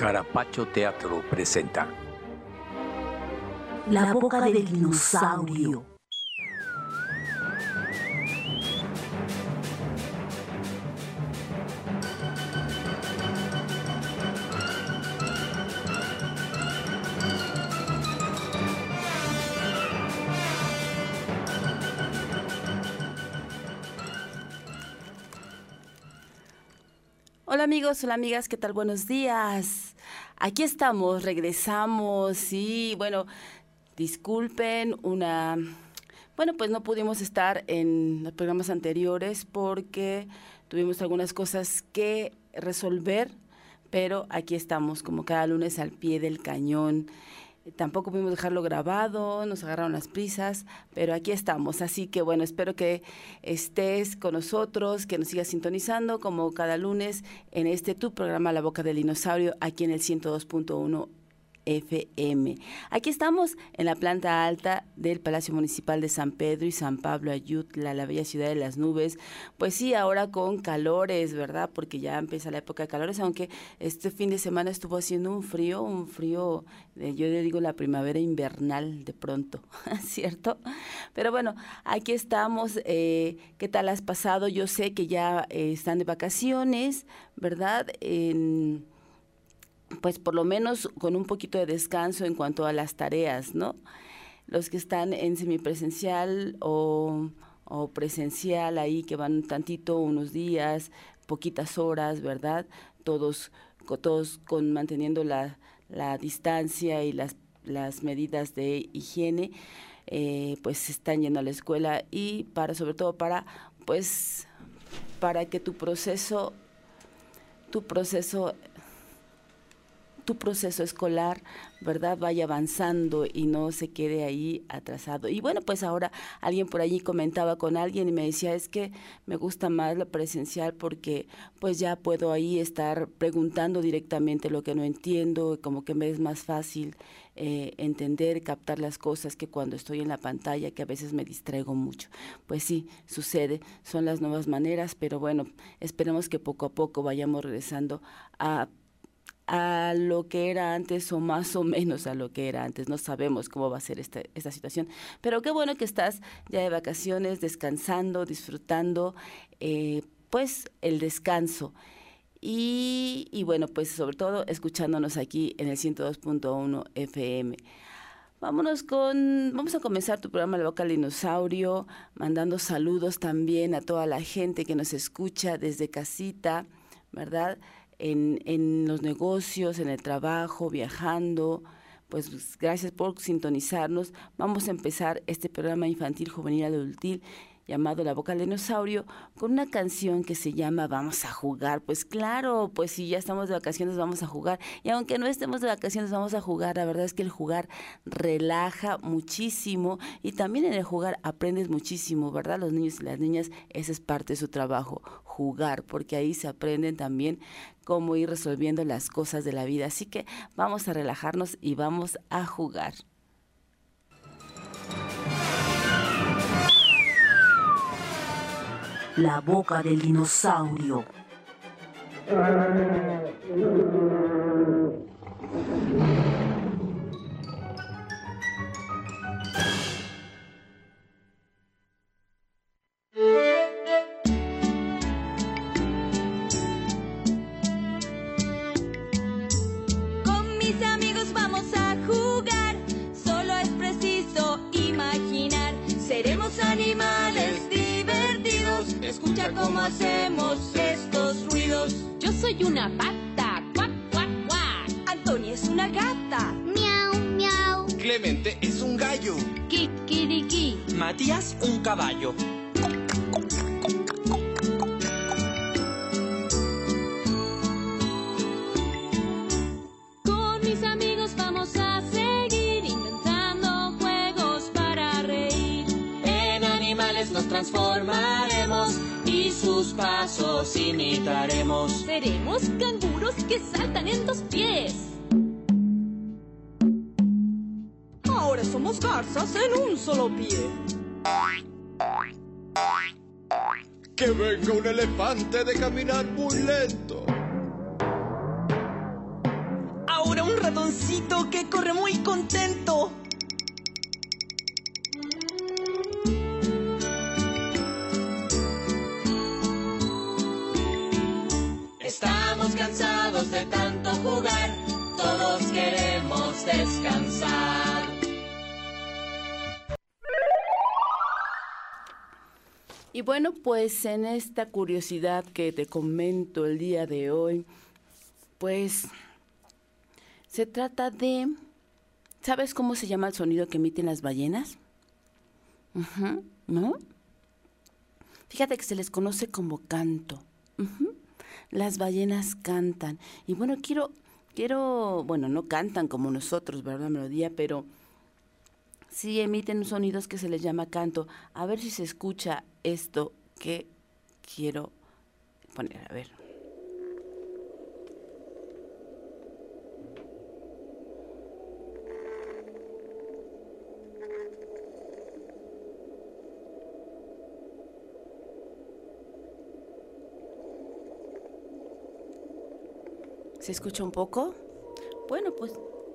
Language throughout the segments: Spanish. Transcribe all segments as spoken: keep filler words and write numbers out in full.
Carapacho Teatro presenta La boca del dinosaurio. Hola amigos, hola amigas, ¿qué tal? Buenos días. Aquí estamos, regresamos y bueno, disculpen una... Bueno, pues no pudimos estar en los programas anteriores porque tuvimos algunas cosas que resolver, pero aquí estamos como cada lunes al pie del cañón. Tampoco pudimos dejarlo grabado, nos agarraron las prisas, pero aquí estamos. Así que bueno, espero que estés con nosotros, que nos sigas sintonizando como cada lunes en este tu programa La Boca del Dinosaurio, aquí en el ciento dos punto uno F M. Aquí estamos en la planta alta del Palacio Municipal de San Pedro y San Pablo Ayutla, la bella ciudad de las nubes. Pues sí, ahora con calores, ¿verdad? Porque ya empieza la época de calores, aunque este fin de semana estuvo haciendo un frío, un frío, eh, yo le digo la primavera invernal de pronto, ¿cierto? Pero bueno, aquí estamos. Eh, ¿Qué tal has pasado? Yo sé que ya eh, están de vacaciones, ¿verdad? En... pues por lo menos con un poquito de descanso en cuanto a las tareas, ¿no? Los que están en semipresencial o, o presencial ahí, que van tantito, unos días, poquitas horas, ¿verdad? Todos, todos con manteniendo la, la distancia y las, las medidas de higiene, eh, pues están yendo a la escuela y para, sobre todo para, pues, para que tu proceso, tu proceso tu proceso escolar, ¿verdad?, vaya avanzando y no se quede ahí atrasado. Y bueno, pues ahora alguien por allí comentaba con alguien y me decía, es que me gusta más lo presencial porque pues ya puedo ahí estar preguntando directamente lo que no entiendo, como que me es más fácil eh, entender, captar las cosas que cuando estoy en la pantalla, que a veces me distraigo mucho. Pues sí, sucede, son las nuevas maneras, pero bueno, esperemos que poco a poco vayamos regresando a a lo que era antes o más o menos a lo que era antes. No sabemos cómo va a ser esta, esta situación, pero qué bueno que estás ya de vacaciones, descansando, disfrutando, eh, pues el descanso. Y, y bueno, pues sobre todo escuchándonos aquí en el ciento dos punto uno F M. Vámonos con, vamos a comenzar tu programa La Boca del Dinosaurio, mandando saludos también a toda la gente que nos escucha desde casita, ¿verdad?, En, en los negocios, en el trabajo, viajando. Pues gracias por sintonizarnos. Vamos a empezar este programa infantil, juvenil, adultil llamado La Boca del Dinosaurio con una canción que se llama Vamos a jugar. Pues claro, pues si ya estamos de vacaciones vamos a jugar, y aunque no estemos de vacaciones vamos a jugar. La verdad es que el jugar relaja muchísimo y también en el jugar aprendes muchísimo, ¿verdad? Los niños y las niñas, esa es parte de su trabajo, jugar, porque ahí se aprenden también cómo ir resolviendo las cosas de la vida. Así que vamos a relajarnos y vamos a jugar. La boca del dinosaurio. Con mis amigos vamos a jugar, solo es preciso imaginar. Seremos animales divertidos, escucha cómo hacemos estos ruidos. Yo soy una pata, cuac, cuac, cuac. Antonia es una gata, Miau, miau. Clemente es un gallo. Kikiriki. Matías un caballo. Con mis amigos vamos a seguir inventando juegos para reír. En animales nos transformaremos y sus pasos imitaremos. Seremos canguros que saltan en dos pies. ahora somos garzas en un solo pie. Que venga un elefante de caminar muy lento. ratoncito que corre muy contento. Estamos cansados de tanto jugar, todos queremos descansar. Y bueno, pues en esta curiosidad que te comento el día de hoy, pues se trata de... ¿Sabes cómo se llama el sonido que emiten las ballenas? Uh-huh, ¿no? Fíjate que se les conoce como canto. Uh-huh. Las ballenas cantan. Y bueno, quiero, quiero, bueno, no cantan como nosotros, ¿verdad? La melodía, pero sí emiten sonidos que se les llama canto. A ver si se escucha esto que quiero poner, a ver. ¿Se escucha un poco? Bueno, pues...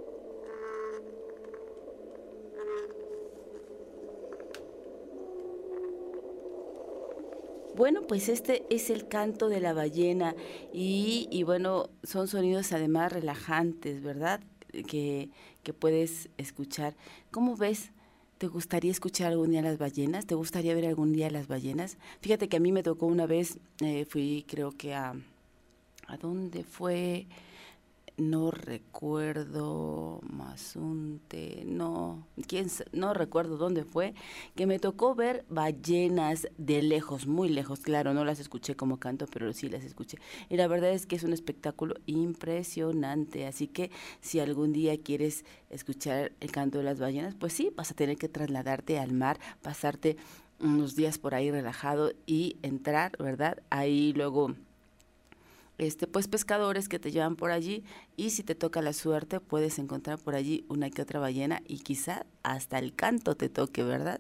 Bueno, pues este es el canto de la ballena y, y bueno, son sonidos además relajantes, ¿verdad? Que, que puedes escuchar. ¿Cómo ves? ¿Te gustaría escuchar algún día las ballenas? ¿Te gustaría ver algún día las ballenas? Fíjate que a mí me tocó una vez, eh, fui creo que a... ¿A dónde fue? No recuerdo, Mazunte, no, quién, no recuerdo dónde fue, que me tocó ver ballenas de lejos, muy lejos, claro, no las escuché como canto, pero sí las escuché. Y la verdad es que es un espectáculo impresionante, así que si algún día quieres escuchar el canto de las ballenas, pues sí, vas a tener que trasladarte al mar, pasarte unos días por ahí relajado y entrar, ¿verdad? Ahí luego... Este, pues pescadores que te llevan por allí y si te toca la suerte puedes encontrar por allí una que otra ballena y quizá hasta el canto te toque, ¿verdad?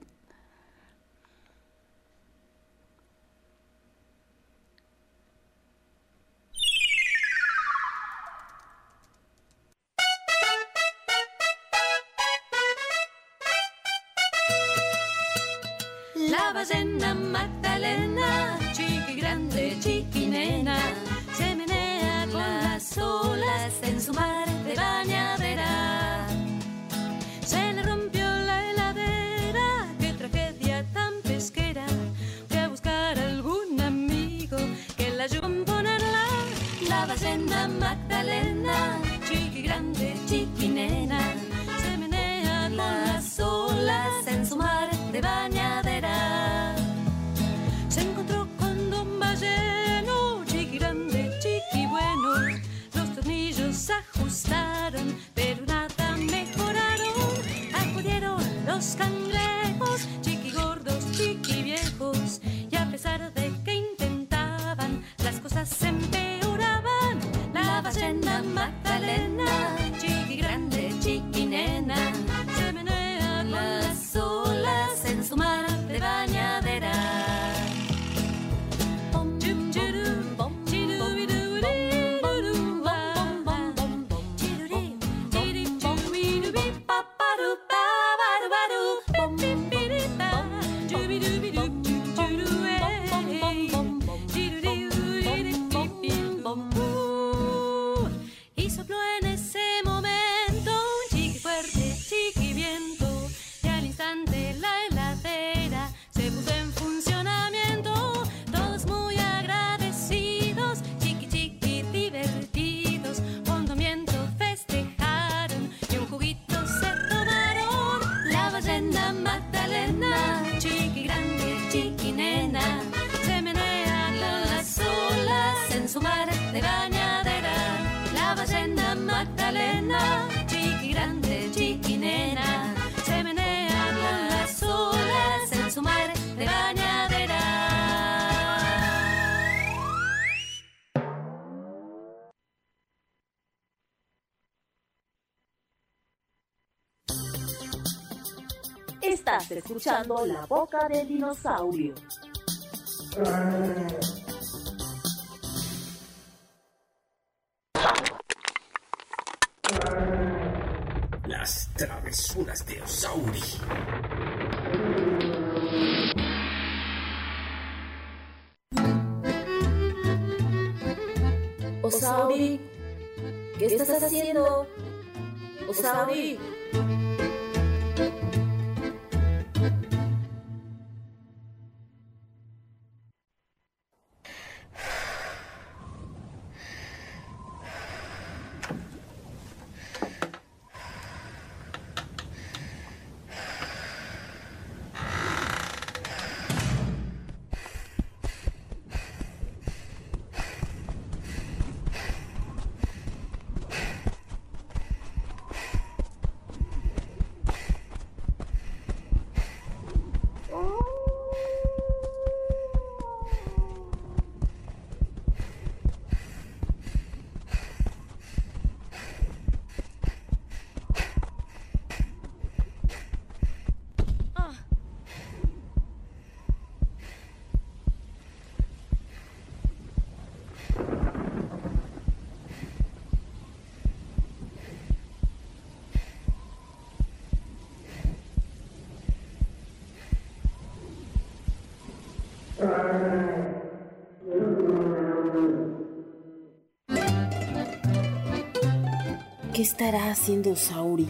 La ballena Magdalena, chiqui grande, chiqui nena, se menea con las olas en su mar de bañadera. Se le rompió la heladera, qué tragedia tan pesquera. Voy a buscar algún amigo que la ayude a componerla. La ballena Magdalena, chiqui grande, chiqui nena, se menea con las olas en su mar de bañadera. Se encontró con don Balleno, chiqui grande, chiqui bueno. Los tornillos ajustaron, pero nada mejoraron. Acudieron los cangrejos, chiqui gordos, chiqui viejos. Y a pesar de que intentaban, las cosas se empeoraban. La ballena Magdalena, chiqui grande, chiqui nena, se menea con las olas en su mar de bañadera. Y sopló en ese momento un chiqui fuerte, chiqui viento, y al instante la heladera se puso en funcionamiento. Todos muy agradecidos, chiqui chiqui divertidos, con viento festejaron y un juguito se tomaron. La ballena Magdalena, chiqui grande, chiqui nena, se menea con las olas en su mar de bañadera. La ballena Magdalena, chiqui grande, chiqui nena, se menea con las olas en su mar de bañadera. Estás escuchando La Boca del Dinosaurio. Ah. Las travesuras de Osauri. Osauri, ¿qué estás haciendo? Osauri. ¿Qué estará haciendo Osauri?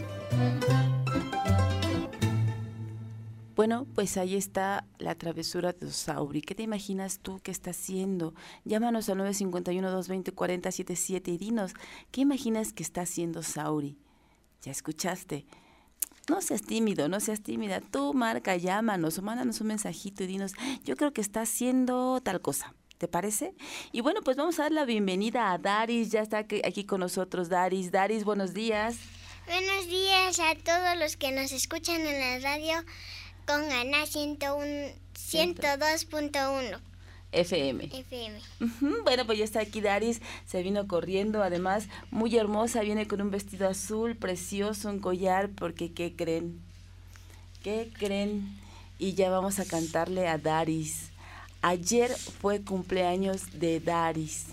Bueno, pues ahí está la travesura de Osauri. ¿Qué te imaginas tú que está haciendo? Llámanos al nueve cinco uno, dos dos cero, cuatro cero siete siete y dinos, ¿qué imaginas que está haciendo Osauri? ¿Ya escuchaste? No seas tímido, no seas tímida. Tú marca, llámanos o mándanos un mensajito y dinos, yo creo que está haciendo tal cosa. ¿Te parece? Y bueno, pues vamos a dar la bienvenida a Daris. Ya está aquí con nosotros Daris. Daris, buenos días. Buenos días a todos los que nos escuchan en la radio con Ana ciento dos punto uno. F M. F M. Uh-huh. Bueno, pues ya está aquí Daris, se vino corriendo, además muy hermosa, viene con un vestido azul precioso, un collar, porque ¿qué creen? ¿Qué creen? Y ya vamos a cantarle a Daris. Ayer fue cumpleaños de Daris.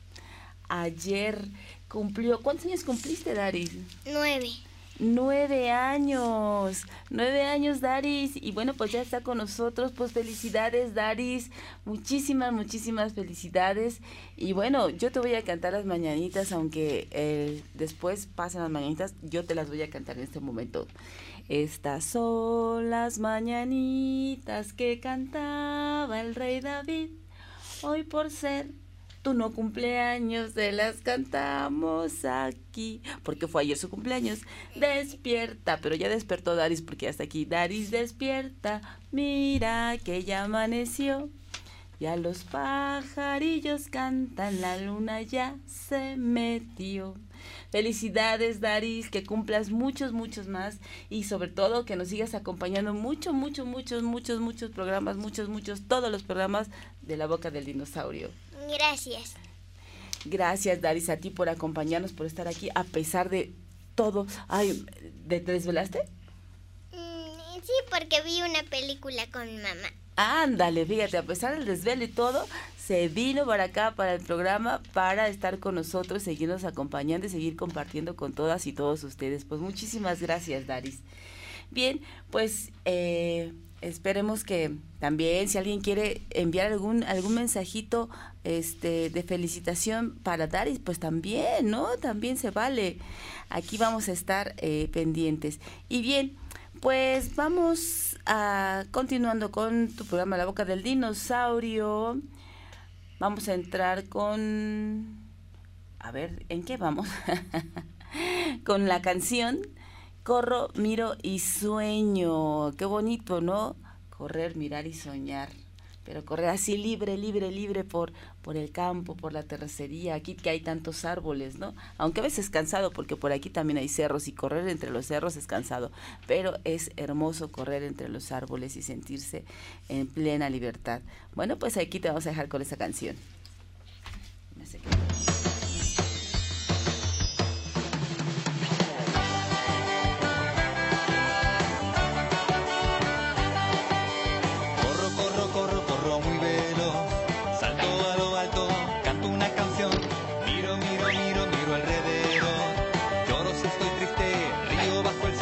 Ayer cumplió, ¿cuántos años cumpliste, Daris? Nueve. Nueve años, nueve años, Daris, y bueno, pues ya está con nosotros, pues felicidades, Daris, muchísimas, muchísimas felicidades, y bueno, yo te voy a cantar las mañanitas, aunque eh, después pasan las mañanitas, yo te las voy a cantar en este momento. Estas son las mañanitas que cantaba el rey David, hoy por ser tu no cumpleaños, te las cantamos aquí, porque fue ayer su cumpleaños. Despierta, pero ya despertó Daris, porque ya está aquí. Daris, despierta, mira que ya amaneció, ya los pajarillos cantan, la luna ya se metió. Felicidades, Daris, que cumplas muchos, muchos más, y sobre todo que nos sigas acompañando mucho, mucho, muchos, muchos, muchos programas, muchos, muchos, todos los programas de La Boca del Dinosaurio. Gracias. Gracias, Daris, a ti por acompañarnos, por estar aquí, a pesar de todo. Ay, ¿te desvelaste? Mm, sí, porque vi una película con mi mamá. Ándale, fíjate, a pesar del desvelo y todo, se vino para acá, para el programa, para estar con nosotros, seguirnos acompañando y seguir compartiendo con todas y todos ustedes. Pues muchísimas gracias, Daris. Bien, pues eh, esperemos que también, si alguien quiere enviar algún algún mensajito este de felicitación para Daris, pues también, ¿no? También se vale. Aquí vamos a estar eh, pendientes. Y bien, pues vamos a continuando con tu programa La Boca del Dinosaurio. Vamos a entrar con... A ver, ¿en qué vamos? Con la canción Corro, Miro y Sueño. Qué bonito, ¿no? Correr, mirar y soñar. Pero correr así libre, libre, libre por, por el campo, por la terracería, aquí que hay tantos árboles, ¿no? Aunque a veces cansado, porque por aquí también hay cerros, y correr entre los cerros es cansado, pero es hermoso correr entre los árboles y sentirse en plena libertad. Bueno, pues aquí te vamos a dejar con esa canción. Me sé que... Miro, miro, miro, miro alrededor. Lloro si estoy triste, río bajo el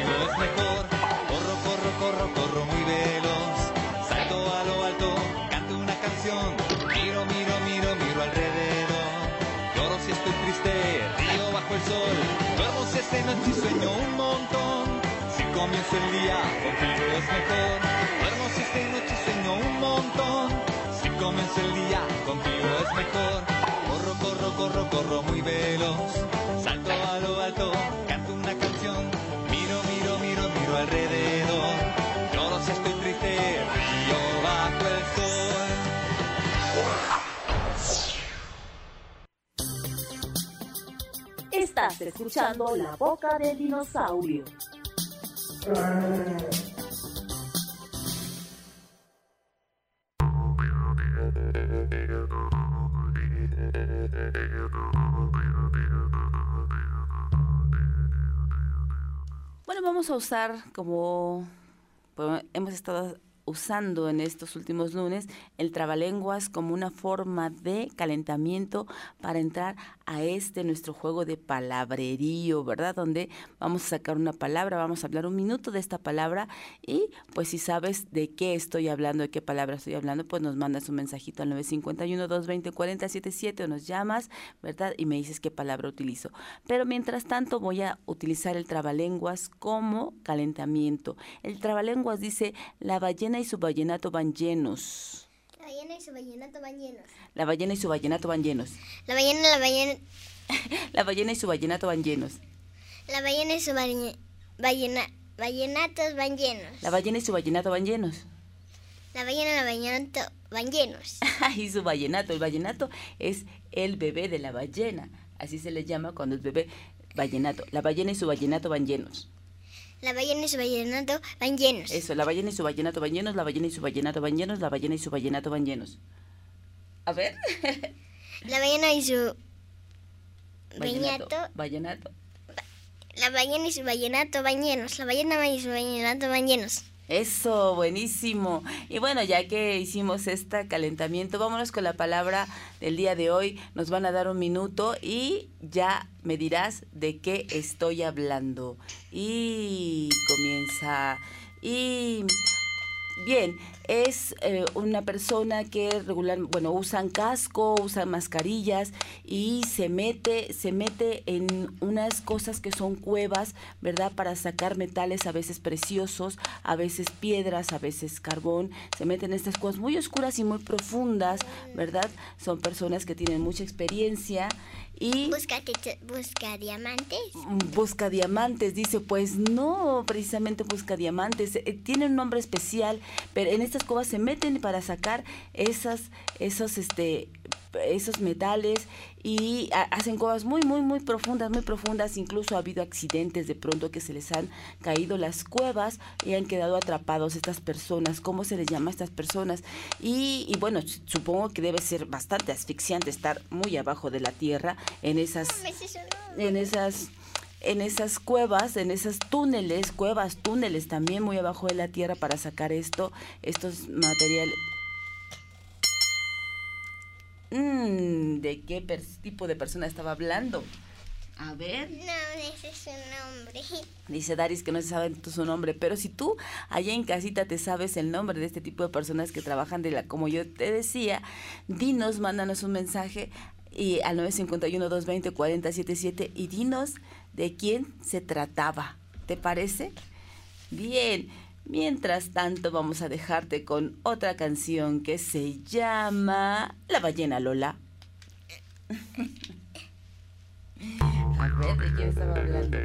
contigo es mejor. Corro, corro, corro, corro muy veloz. Salto a lo alto, canto una canción. Miro, miro, miro, miro alrededor. Lloro si estoy triste, río bajo el sol. Duermo si esta noche y sueño un montón. Si comienzo el día, contigo es mejor. Duermo si esta noche y sueño un montón. Si comienzo el día, contigo es mejor. Corro, corro, corro, corro muy veloz. Salto a lo alto, canto una canción. Miro, miro, miro, miro alrededor. Lloro si estoy triste, río bajo el sol. Estás escuchando La Boca del Dinosaurio. Bueno, vamos a usar, como pues, hemos estado usando en estos últimos lunes, el trabalenguas como una forma de calentamiento para entrar a este nuestro juego de palabrerío, ¿verdad? Donde vamos a sacar una palabra, vamos a hablar un minuto de esta palabra y pues si sabes de qué estoy hablando, de qué palabra estoy hablando, pues nos mandas un mensajito al nueve cinco uno, dos dos cero, cuatro cero siete siete o nos llamas, ¿verdad? Y me dices qué palabra utilizo. Pero mientras tanto voy a utilizar el trabalenguas como calentamiento. El trabalenguas dice: la ballena y su vallenato van llenos. La ballena y su vallenato van llenos. La ballena y su vallenato van llenos. La ballena, la ballena. La ballena y su vallenato van llenos. La ballena y su balle- ballena, vallenatos van llenos. La ballena y su vallenato van llenos. La ballena y la vallenato van llenos. Y su vallenato. El vallenato es el bebé de la ballena. Así se le llama cuando el bebé vallenato. La ballena y su vallenato van llenos. La ballena y su vallenato van llenos. Eso, la ballena y su vallenato van llenos, la ballena y su vallenato van llenos, la ballena y su vallenato van llenos. A ver. La ballena y su vallenato. vallenato. Vallenato. La ballena y su vallenato van llenos. La ballena y su vallenato van llenos. Eso, buenísimo. Y bueno, ya que hicimos este calentamiento, vámonos con la palabra del día de hoy. Nos van a dar un minuto y ya me dirás de qué estoy hablando. Y comienza. Y bien, es eh, una persona que regular, bueno, usan casco, usan mascarillas y se mete, se mete en unas cosas que son cuevas, ¿verdad? Para sacar metales a veces preciosos, a veces piedras, a veces carbón. Se meten en estas cuevas muy oscuras y muy profundas, ¿verdad? Son personas que tienen mucha experiencia. Y busca, busca diamantes. Busca diamantes, dice, pues no, precisamente busca diamantes. Eh, tiene un nombre especial, pero en estas cuevas se meten para sacar esas, esos, este, esos metales y a, hacen cuevas muy, muy, muy profundas, muy profundas. Incluso ha habido accidentes de pronto que se les han caído las cuevas y han quedado atrapados estas personas. ¿Cómo se les llama a estas personas? Y, y bueno, supongo que debe ser bastante asfixiante estar muy abajo de la tierra en esas, en esas, en esas cuevas, en esas túneles, cuevas, túneles también muy abajo de la tierra para sacar esto, estos materiales. Mm, ¿de qué tipo de persona estaba hablando? A ver. No, ese es su nombre. Dice Daris que no se sabe su nombre, pero si tú allá en casita te sabes el nombre de este tipo de personas que trabajan de la, como yo te decía, dinos, mándanos un mensaje y al nueve cinco uno, dos dos cero, cuatro cero siete siete y dinos de quién se trataba. ¿Te parece? Bien. Mientras tanto, vamos a dejarte con otra canción que se llama La Ballena Lola. A ver, ¿de quién estaba hablando?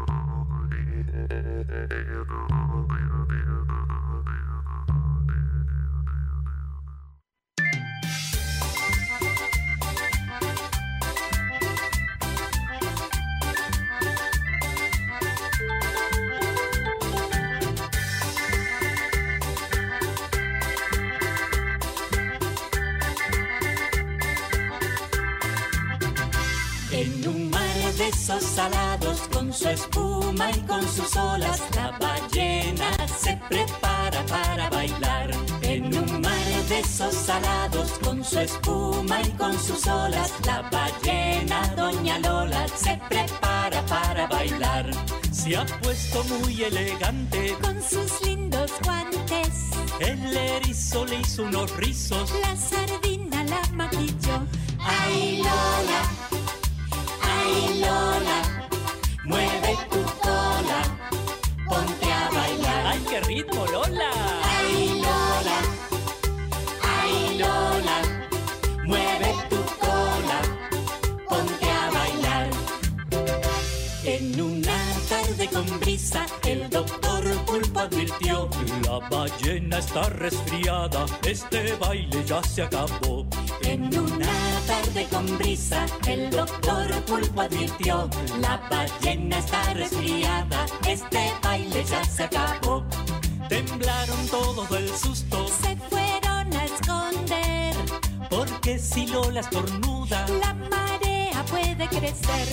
En un mar de esos salados, con su espuma y con sus olas, la ballena se prepara para bailar. En un mar de besos salados, con su espuma y con sus olas, la ballena Doña Lola se prepara para bailar. Se ha puesto muy elegante con sus lindos guantes. El erizo le hizo unos rizos, la sardina la maquilló. ¡Ay, Lola! ¡Ay, Lola! Mueve tu cola, ponte a bailar. ¡Ay, qué ritmo, Lola! ¡Ay, Lola! ¡Ay, Lola! Mueve tu cola, ponte a bailar. En una tarde con brisa, el doctor Pulpo advirtió: la ballena está resfriada, este baile ya se acabó. En una tarde con brisa, el doctor Pulpo advirtió: la ballena está resfriada, este baile ya se acabó. Temblaron todos del susto, se fueron a esconder, porque si Lola estornuda, la marea puede crecer.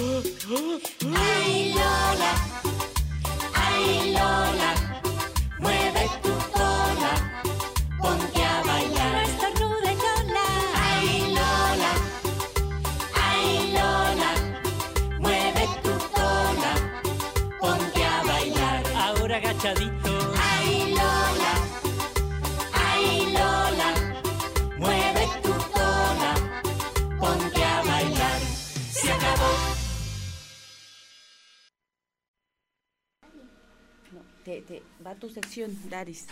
¡Ay, Lola! ¡Ay, Lola! Mueve tu cola, ponte a bailar. No estornudes, Lola. ¡Ay, Lola! ¡Ay, Lola! Mueve tu cola, ponte a bailar. Ahora agachadito. ¡Ay, Lola! ¡Ay, Lola! Mueve tu cola, ponte a bailar. Se acabó. No, te, te, va tu sección, Daris.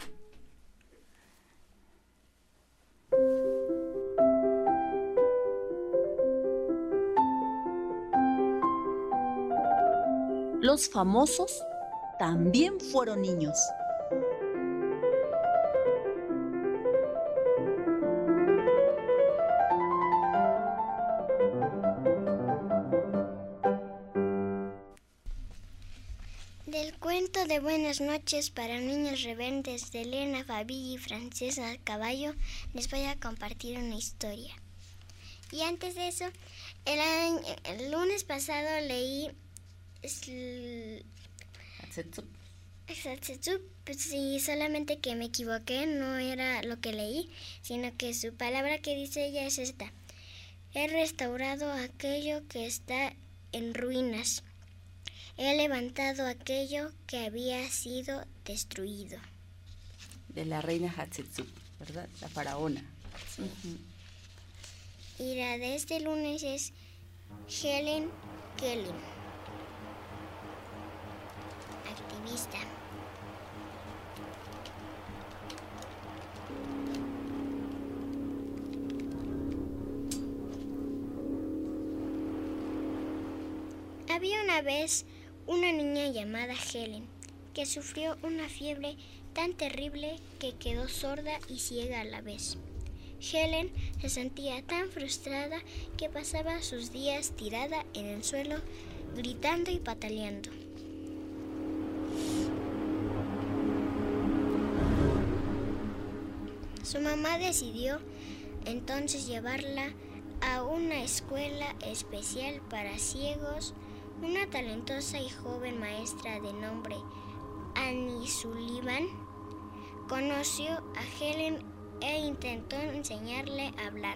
Los famosos también fueron niños. Del cuento de Buenas noches para niños rebeldes de Elena Favilli y Francesa Caballo les voy a compartir una historia. Y antes de eso, el, año, el lunes pasado leí Hatshepsut, pues sí, solamente que me equivoqué, no era lo que leí, sino que su palabra que dice ella es esta: he restaurado aquello que está en ruinas. He levantado aquello que había sido destruido. De la reina Hatshepsut, ¿verdad? La faraona. Sí. Uh-huh. Y la de este lunes es Helen Keller, activista. Había una vez una niña llamada Helen que sufrió una fiebre tan terrible que quedó sorda y ciega a la vez. Helen se sentía tan frustrada que pasaba sus días tirada en el suelo, gritando y pataleando. Su mamá decidió entonces llevarla a una escuela especial para ciegos. Una talentosa y joven maestra de nombre Annie Sullivan conoció a Helen e intentó enseñarle a hablar.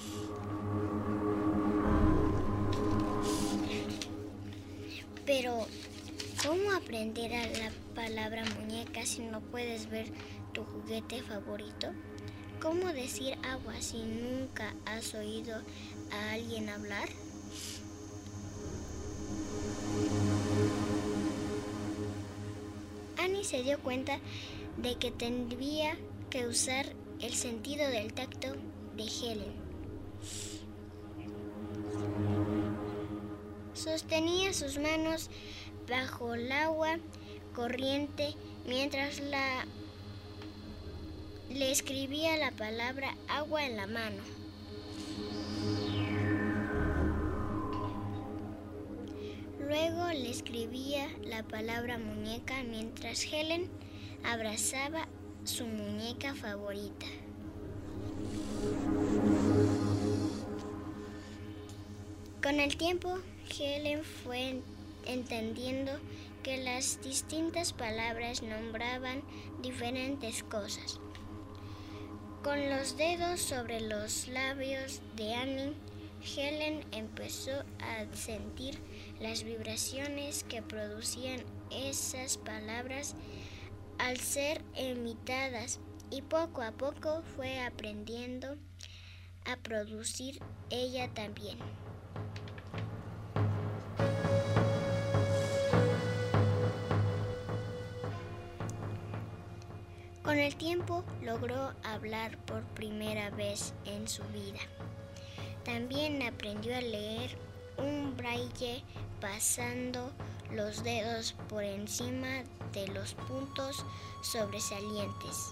Pero, ¿cómo aprender a la palabra muñeca si no puedes ver tu juguete favorito? ¿Cómo decir agua si nunca has oído a alguien hablar? Annie se dio cuenta de que tendría que usar el sentido del tacto de Helen. Sostenía sus manos bajo el agua corriente mientras la, le escribía la palabra agua en la mano. Luego le escribía la palabra muñeca mientras Helen abrazaba su muñeca favorita. Con el tiempo, Helen fue entendiendo que las distintas palabras nombraban diferentes cosas. Con los dedos sobre los labios de Annie, Helen empezó a sentir las vibraciones que producían esas palabras al ser emitidas, y poco a poco fue aprendiendo a producir ella también. Con el tiempo logró hablar por primera vez en su vida. También aprendió a leer un braille pasando los dedos por encima de los puntos sobresalientes.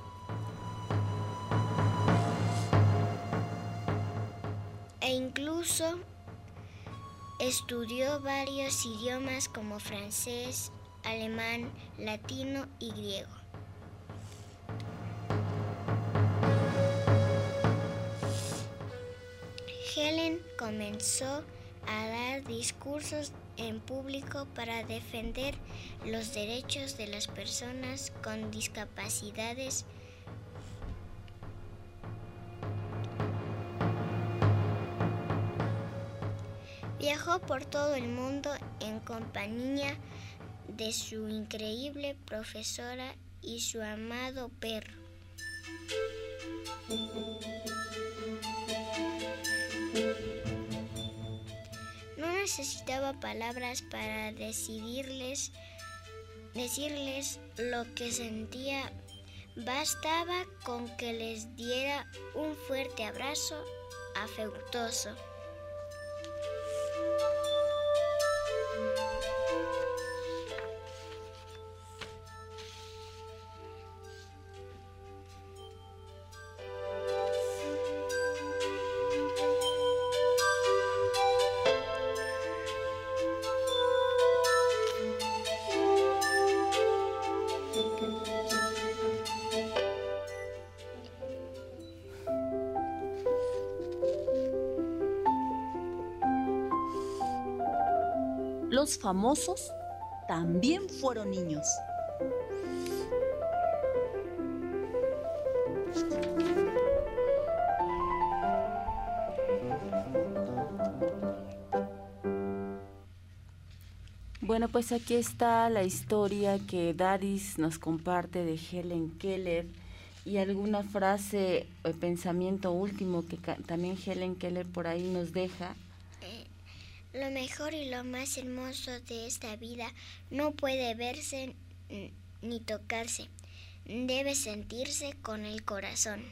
E incluso estudió varios idiomas como francés, alemán, latino y griego. Helen comenzó a dar discursos en público para defender los derechos de las personas con discapacidades. Viajó por todo el mundo en compañía de su increíble profesora y su amado perro. No necesitaba palabras para decidirles, decirles lo que sentía. Bastaba con que les diera un fuerte abrazo afectuoso. Los famosos también fueron niños. Bueno, pues aquí está la historia que Daris nos comparte de Helen Keller y alguna frase o pensamiento último que también Helen Keller por ahí nos deja. Lo mejor y lo más hermoso de esta vida no puede verse ni tocarse, debe sentirse con el corazón.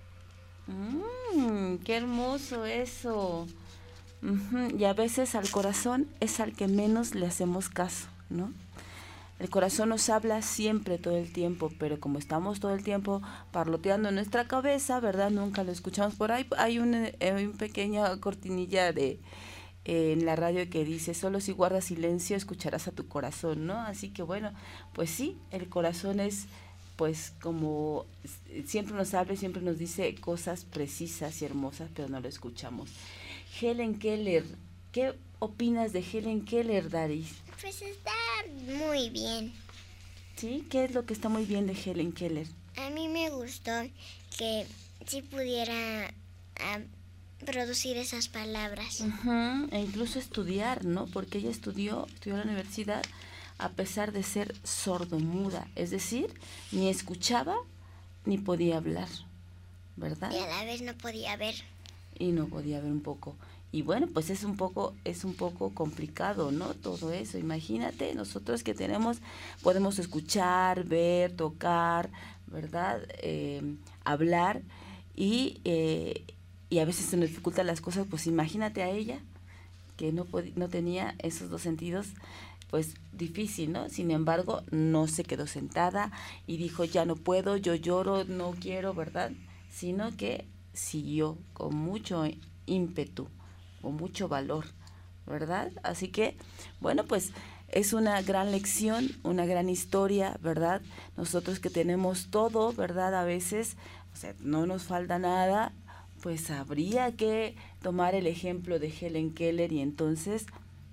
Mm, ¡Qué hermoso eso! Uh-huh. Y a veces al corazón es al que menos le hacemos caso, ¿no? El corazón nos habla siempre, todo el tiempo, pero como estamos todo el tiempo parloteando en nuestra cabeza, ¿verdad? Nunca lo escuchamos. Por ahí hay una, hay una pequeña cortinilla de... en la radio que dice, solo si guardas silencio escucharás a tu corazón, ¿no? Así que bueno, pues sí, el corazón es, pues como siempre nos habla, siempre nos dice cosas precisas y hermosas, pero no lo escuchamos. Helen Keller, ¿qué opinas de Helen Keller, Daris? Pues está muy bien. ¿Sí? ¿Qué es lo que está muy bien de Helen Keller? A mí me gustó que sí pudiera... Uh, producir esas palabras. Uh-huh. E incluso estudiar, ¿no? Porque ella estudió, estudió en la universidad a pesar de ser sordomuda, es decir, ni escuchaba ni podía hablar, ¿verdad? Y a la vez no podía ver. Y no podía ver un poco. Y bueno, pues es un poco, es un poco complicado, ¿no? Todo eso. Imagínate, nosotros que tenemos, podemos escuchar, ver, tocar, ¿verdad? Eh, hablar y eh, y a veces se nos dificultan las cosas, pues imagínate a ella que no pod- no tenía esos dos sentidos, pues difícil, ¿no? Sin embargo, no se quedó sentada y dijo, ya no puedo, yo lloro, no quiero, ¿verdad? Sino que siguió con mucho ímpetu, con mucho valor, ¿verdad? Así que, bueno, pues es una gran lección, una gran historia, ¿verdad? Nosotros que tenemos todo, ¿verdad? A veces, o sea, no nos falta nada, pues habría que tomar el ejemplo de Helen Keller y entonces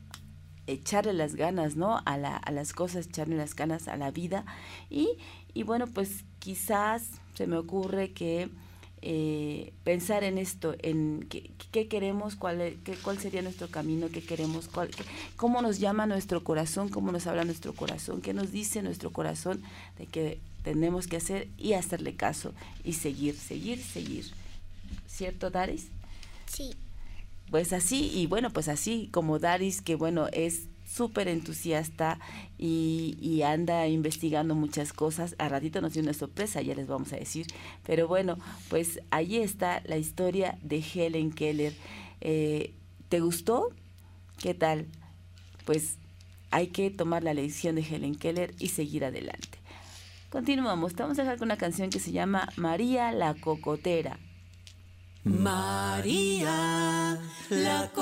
echarle las ganas, ¿no? A, la, a las cosas, echarle las ganas a la vida. Y, y bueno, pues quizás se me ocurre que eh, pensar en esto, en qué, qué queremos, cuál, qué, cuál sería nuestro camino, qué queremos, cuál, qué, cómo nos llama nuestro corazón, cómo nos habla nuestro corazón, qué nos dice nuestro corazón de que tenemos que hacer y hacerle caso y seguir, seguir, seguir. ¿Cierto, Daris? Sí. Pues así, y bueno, pues así como Daris, que bueno, es súper entusiasta y, y anda investigando muchas cosas. A ratito nos dio una sorpresa, ya les vamos a decir. Pero bueno, pues ahí está la historia de Helen Keller. Eh, ¿Te gustó? ¿Qué tal? Pues hay que tomar la lección de Helen Keller y seguir adelante. Continuamos, te vamos a dejar con una canción que se llama María la Cocotera. María la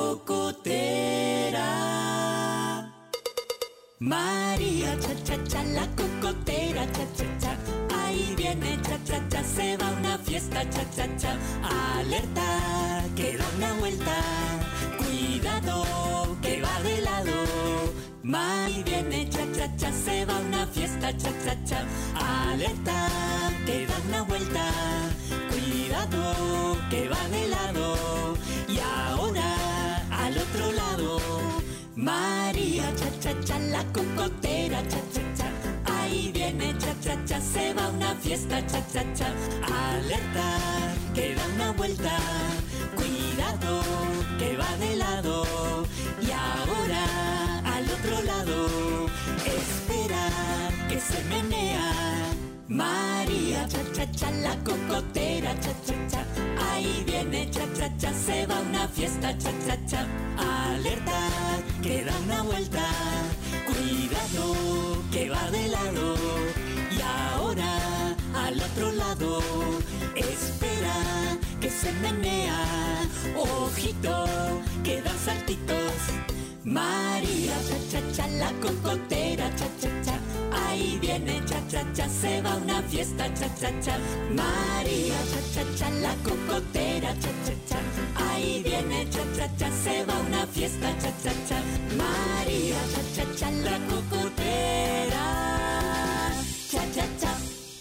Cocotera. María, cha, cha, cha, la cocotera, cha, cha, cha. Ahí viene, cha, cha, cha, se va a una fiesta, cha, cha, cha. Alerta, que da una vuelta. Cuidado, que va de lado. Ahí viene, cha, cha, cha, se va a una fiesta, cha, cha, cha. Alerta, que da una vuelta. Cuidado, que va de lado. Y ahora, al otro lado. María, cha, cha, cha, la cocotera, cha, cha, cha. Ahí viene, cha, cha, cha, se va a una fiesta, cha, cha, cha. Alerta, que da una vuelta. Cuidado, que va de lado. Y ahora, al otro lado. Espera, que se menea. María, cha, cha, cha, la cocotera, cha, cha, cha. Ahí viene, cha, cha, cha, se va a una fiesta, cha, cha, cha. Alerta, que da una vuelta. Cuidado, que va de lado. Y ahora, al otro lado. Espera, que se menea. Ojito, que da saltitos. María, cha, cha, cha, la cocotera, cha, cha, cha. Ahí viene, cha, cha, cha, se va a una fiesta, cha, cha, cha. María, cha, cha, cha, la cocotera, cha, cha, cha. Ahí viene, cha, cha, cha, se va a una fiesta, cha, cha, cha. María, cha, cha, cha, la cocotera, cha, cha, cha.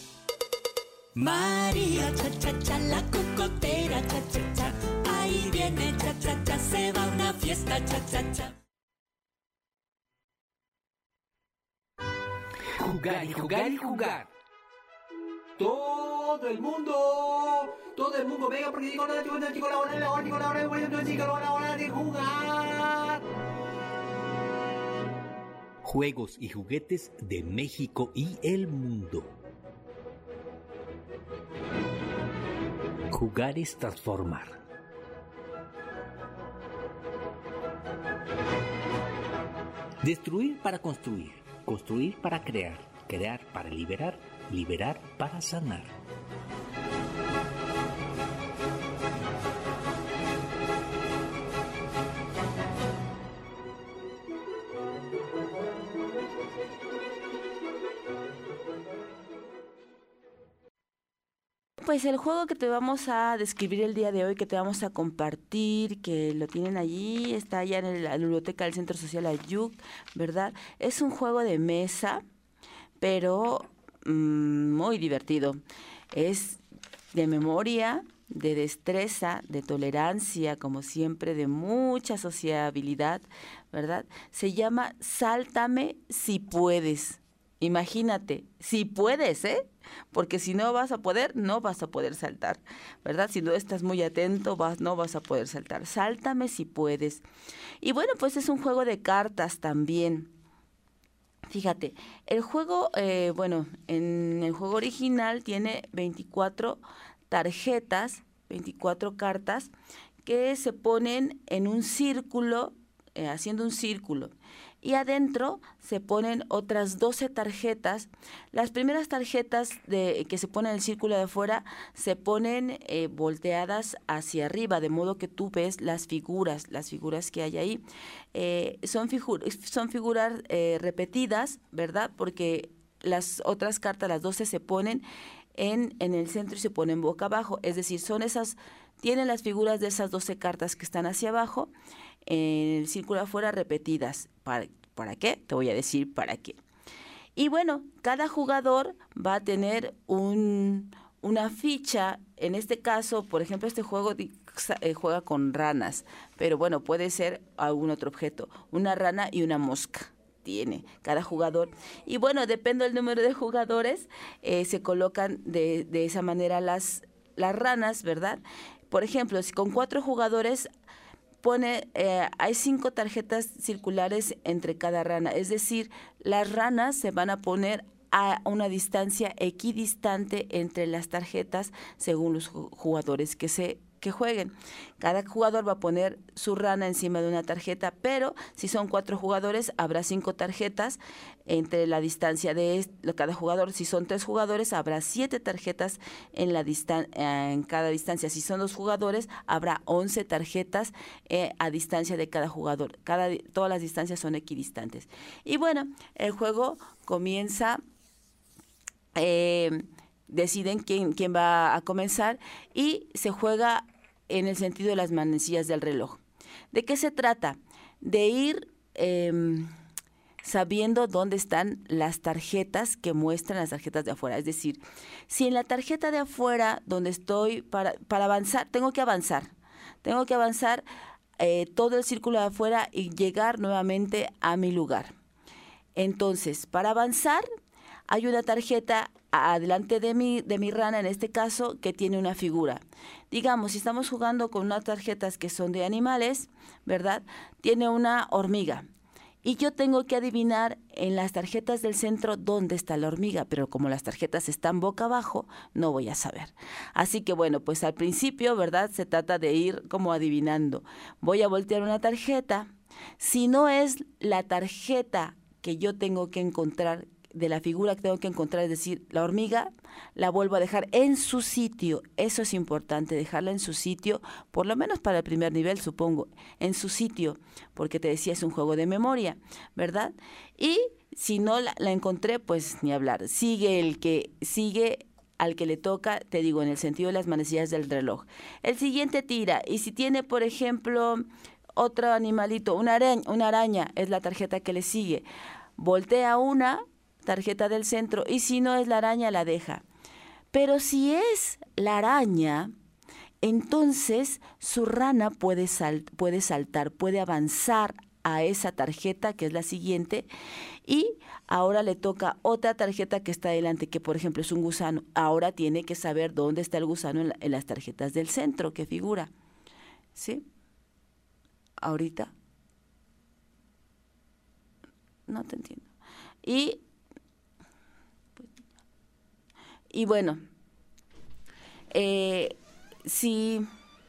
María, cha, cha, cha, la cocotera, cha, cha, cha. Ahí viene, cha, cha, cha, se va a una fiesta, cha, cha, cha. Jugar y jugar y jugar. Todo el mundo, todo el mundo, venga, porque digo, no, digo, no, digo, la hora, la hora, digo, la hora, digo, no, digo, la hora de jugar. Juegos y juguetes de México y el mundo. Jugar es transformar. Destruir para construir. Construir para crear, crear para liberar, liberar para sanar. Pues el juego que te vamos a describir el día de hoy, que te vamos a compartir, que lo tienen allí, está allá en la biblioteca del Centro Social Ayuc, ¿verdad? Es un juego de mesa, pero mmm, muy divertido. Es de memoria, de destreza, de tolerancia, como siempre, de mucha sociabilidad, ¿verdad? Se llama Sáltame si puedes. Imagínate, si puedes, ¿eh? Porque si no vas a poder, no vas a poder saltar, ¿verdad? Si no estás muy atento, vas, no vas a poder saltar. Sáltame si puedes. Y bueno, pues es un juego de cartas también. Fíjate, el juego, eh, bueno, en el juego original tiene veinticuatro tarjetas, veinticuatro cartas, que se ponen en un círculo, eh, haciendo un círculo. Y adentro se ponen otras doce tarjetas. Las primeras tarjetas de, que se ponen en el círculo de afuera se ponen eh, volteadas hacia arriba, de modo que tú ves las figuras, las figuras que hay ahí. Eh, son, figu- son figuras eh, repetidas, ¿verdad? Porque las otras cartas, las doce, se ponen en, en el centro y se ponen boca abajo. Es decir, son esas, tienen las figuras de esas doce cartas que están hacia abajo, en el círculo afuera, repetidas. ¿Para, ¿Para qué? Te voy a decir para qué. Y bueno, cada jugador va a tener un, una ficha, en este caso, por ejemplo, este juego eh, juega con ranas, pero bueno, puede ser algún otro objeto, una rana y una mosca tiene cada jugador. Y bueno, depende del número de jugadores, eh, se colocan de, de esa manera las, las ranas, ¿verdad? Por ejemplo, si con cuatro jugadores pone, eh, hay cinco tarjetas circulares entre cada rana, es decir, las ranas se van a poner a una distancia equidistante entre las tarjetas según los jugadores que se que jueguen. Cada jugador va a poner su rana encima de una tarjeta, pero si son cuatro jugadores, habrá cinco tarjetas entre la distancia de este, cada jugador. Si son tres jugadores, habrá siete tarjetas en, la distan en cada distancia. Si son dos jugadores, habrá once tarjetas eh, a distancia de cada jugador. Cada, todas las distancias son equidistantes. Y bueno, el juego comienza... Eh, deciden quién, quién va a comenzar y se juega en el sentido de las manecillas del reloj. ¿De qué se trata? De ir eh, sabiendo dónde están las tarjetas que muestran las tarjetas de afuera. Es decir, si en la tarjeta de afuera donde estoy para, para avanzar, tengo que avanzar, tengo que avanzar eh, todo el círculo de afuera y llegar nuevamente a mi lugar. Entonces, para avanzar, hay una tarjeta adelante de mi, de mi rana, en este caso, que tiene una figura. Digamos, si estamos jugando con unas tarjetas que son de animales, ¿verdad? Tiene una hormiga. Y yo tengo que adivinar en las tarjetas del centro dónde está la hormiga, pero como las tarjetas están boca abajo, no voy a saber. Así que bueno, pues al principio, ¿verdad? Se trata de ir como adivinando. Voy a voltear una tarjeta. Si no es la tarjeta que yo tengo que encontrar, de la figura que tengo que encontrar, es decir, la hormiga, la vuelvo a dejar en su sitio. Eso es importante, dejarla en su sitio, por lo menos para el primer nivel, supongo, en su sitio, porque te decía, es un juego de memoria, ¿verdad? Y si no la, la encontré, pues ni hablar. Sigue el que sigue al que le toca, te digo, en el sentido de las manecillas del reloj. El siguiente tira, y si tiene, por ejemplo, otro animalito, una araña, una araña es la tarjeta que le sigue. Voltea una tarjeta del centro, y si no es la araña, la deja. Pero si es la araña, entonces su rana puede, sal, puede saltar, puede avanzar a esa tarjeta, que es la siguiente, y ahora le toca otra tarjeta que está adelante, que por ejemplo es un gusano. Ahora tiene que saber dónde está el gusano en, la, en las tarjetas del centro, que figura. ¿Sí? Ahorita. No te entiendo. Y Y bueno, eh, si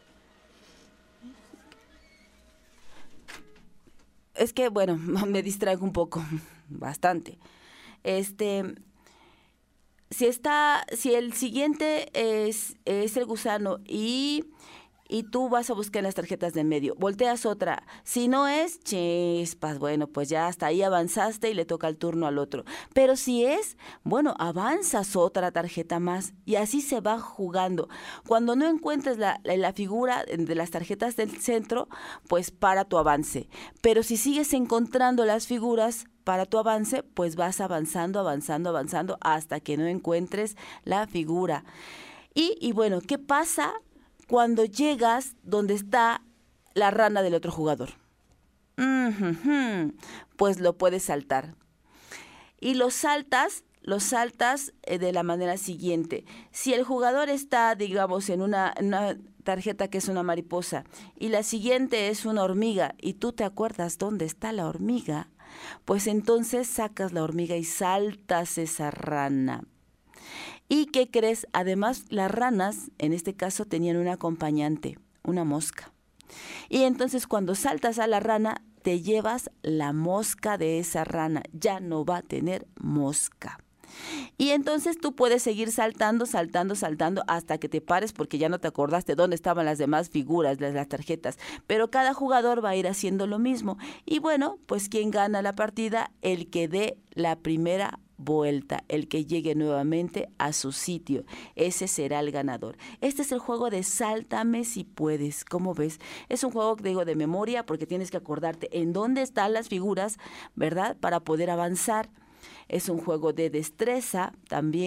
es que bueno, me distraigo un poco, bastante. Este, si está, si el siguiente es, es el gusano y y tú vas a buscar en las tarjetas de en medio, volteas otra, si no es, chispas, bueno, pues ya hasta ahí avanzaste y le toca el turno al otro. Pero si es, bueno, avanzas otra tarjeta más y así se va jugando. Cuando no encuentres la, la, la figura de las tarjetas del centro, pues para tu avance. Pero si sigues encontrando las figuras para tu avance, pues vas avanzando, avanzando, avanzando hasta que no encuentres la figura. Y, y bueno, ¿qué pasa cuando llegas donde está la rana del otro jugador? Uh-huh. Pues lo puedes saltar. Y lo saltas, lo saltas eh, de la manera siguiente. Si el jugador está, digamos, en una, en una tarjeta que es una mariposa y la siguiente es una hormiga y tú te acuerdas dónde está la hormiga, pues entonces sacas la hormiga y saltas esa rana. ¿Y qué crees? Además, las ranas, en este caso, tenían un acompañante, una mosca. Y entonces cuando saltas a la rana, te llevas la mosca de esa rana. Ya no va a tener mosca. Y entonces tú puedes seguir saltando, saltando, saltando hasta que te pares porque ya no te acordaste dónde estaban las demás figuras de las tarjetas. Pero cada jugador va a ir haciendo lo mismo. Y bueno, pues ¿quién gana la partida? El que dé la primera vuelta, el que llegue nuevamente a su sitio. Ese será el ganador. Este es el juego de Sáltame si puedes. ¿Cómo ves? Es un juego, digo, de memoria porque tienes que acordarte en dónde están las figuras, ¿verdad? Para poder avanzar. Es un juego de destreza también,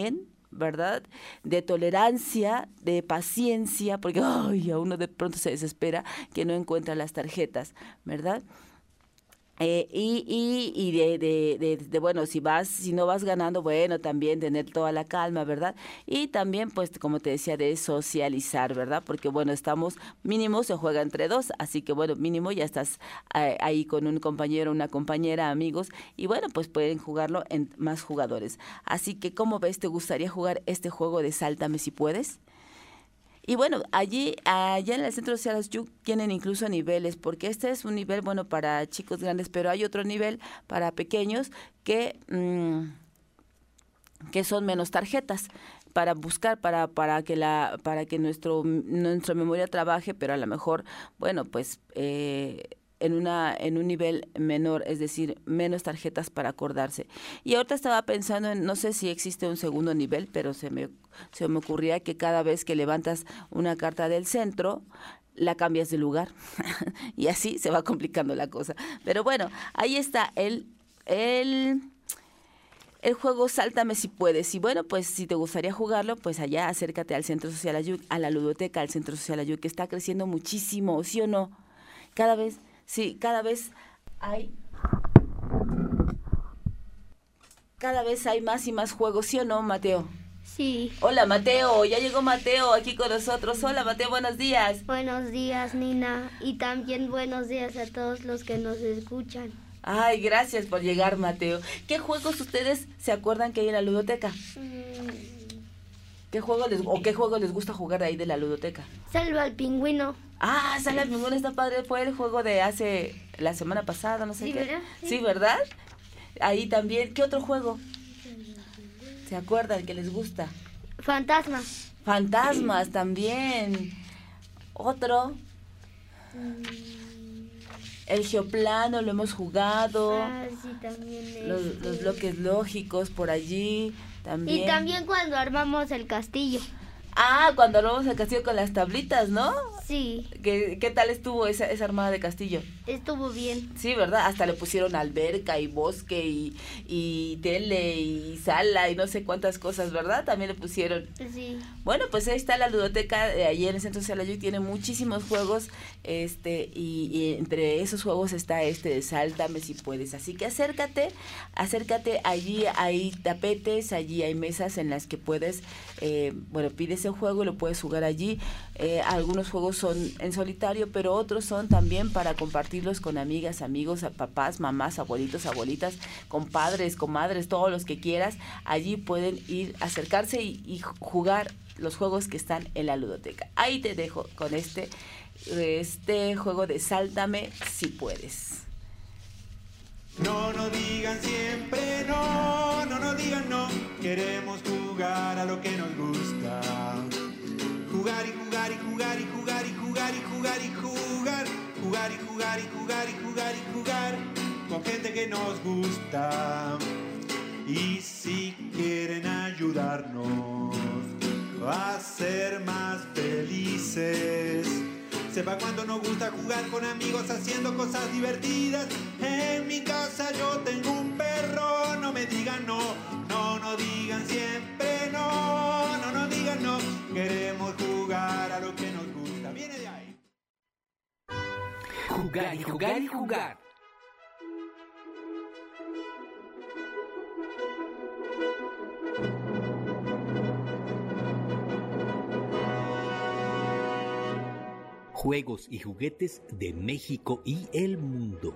¿verdad? De tolerancia, de paciencia, porque ay, a uno de pronto se desespera que no encuentra las tarjetas, ¿verdad? Eh, y y, y de, de, de, de, bueno, si vas, si no vas ganando, bueno, también tener toda la calma, ¿verdad? Y también, pues, como te decía, de socializar, ¿verdad? Porque, bueno, estamos, mínimo se juega entre dos, así que, bueno, mínimo ya estás eh, ahí con un compañero, una compañera, amigos, y, bueno, pues pueden jugarlo en más jugadores. Así que, ¿cómo ves? ¿Te gustaría jugar este juego de Sáltame si puedes? Y bueno, allí, allá en el Centro Social Ayuc tienen incluso niveles, porque este es un nivel, bueno, para chicos grandes, pero hay otro nivel para pequeños que, mmm, que son menos tarjetas para buscar, para para que la para que nuestro nuestra memoria trabaje, pero a lo mejor, bueno, pues eh, en una en un nivel menor, es decir, menos tarjetas para acordarse. Y ahorita estaba pensando en, no sé si existe un segundo nivel, pero se me se me ocurría que cada vez que levantas una carta del centro, la cambias de lugar. Y así se va complicando la cosa. Pero bueno, ahí está el el el juego Sáltame si puedes. Y bueno, pues si te gustaría jugarlo, pues allá acércate al Centro Social Ayuc, a la ludoteca del Centro Social Ayuc, que está creciendo muchísimo, ¿sí o no? Cada vez Sí, cada vez hay cada vez hay más y más juegos, ¿sí o no, Mateo? Sí. Hola, Mateo, ya llegó Mateo aquí con nosotros. Hola, Mateo, buenos días. Buenos días, Nina, y también buenos días a todos los que nos escuchan. Ay, gracias por llegar, Mateo. ¿Qué juegos ustedes se acuerdan que hay en la ludoteca? Mm. ¿Qué juego les o qué juego les gusta jugar de ahí de la ludoteca? Salva al pingüino. Ah, Salva al pingüino está padre, fue el juego de hace la semana pasada, no sé sí, qué. ¿verdad? Sí. Sí, ¿verdad? Ahí también. ¿Qué otro juego se acuerdan que les gusta? Fantasmas. Fantasmas también. Otro. El geoplano lo hemos jugado. Ah, sí, también. Los, este... los bloques lógicos por allí. También. Y también cuando armamos el castillo. Ah, cuando armamos el castillo con las tablitas, ¿no? Sí. ¿Qué, qué tal estuvo esa, esa armada de castillo? Estuvo bien. Sí, ¿verdad? Hasta le pusieron alberca y bosque y, y tele y sala y no sé cuántas cosas, ¿verdad? También le pusieron. Sí. Bueno, pues ahí está la ludoteca de allí en el Centro Social Ayuc, tiene muchísimos juegos, este, y, y entre esos juegos está este de Sáltame si puedes. Así que acércate, acércate, allí hay tapetes, allí hay mesas en las que puedes, eh, bueno, pides el juego y lo puedes jugar allí. Eh, algunos juegos son en solitario, pero otros son también para compartirlos con amigas, amigos, papás, mamás, abuelitos, abuelitas, compadres, comadres, todos los que quieras. Allí pueden ir, acercarse y, y jugar los juegos que están en la ludoteca. Ahí te dejo con este, este juego de Sáltame si puedes. No nos digan siempre no, no nos digan no, queremos jugar a lo que nos gusta. Jugar y jugar y jugar y jugar y jugar y jugar y jugar. Jugar y jugar y jugar y jugar y jugar con gente que nos gusta. Y si quieren ayudarnos a ser más felices, sepa cuánto nos gusta jugar con amigos haciendo cosas divertidas. En mi casa yo tengo un perro, no me digan no, no nos digan siempre no, no nos digan no, queremos jugar a lo que nos gusta. Viene de ahí. Jugar y jugar y jugar. Juegos y juguetes de México y el mundo.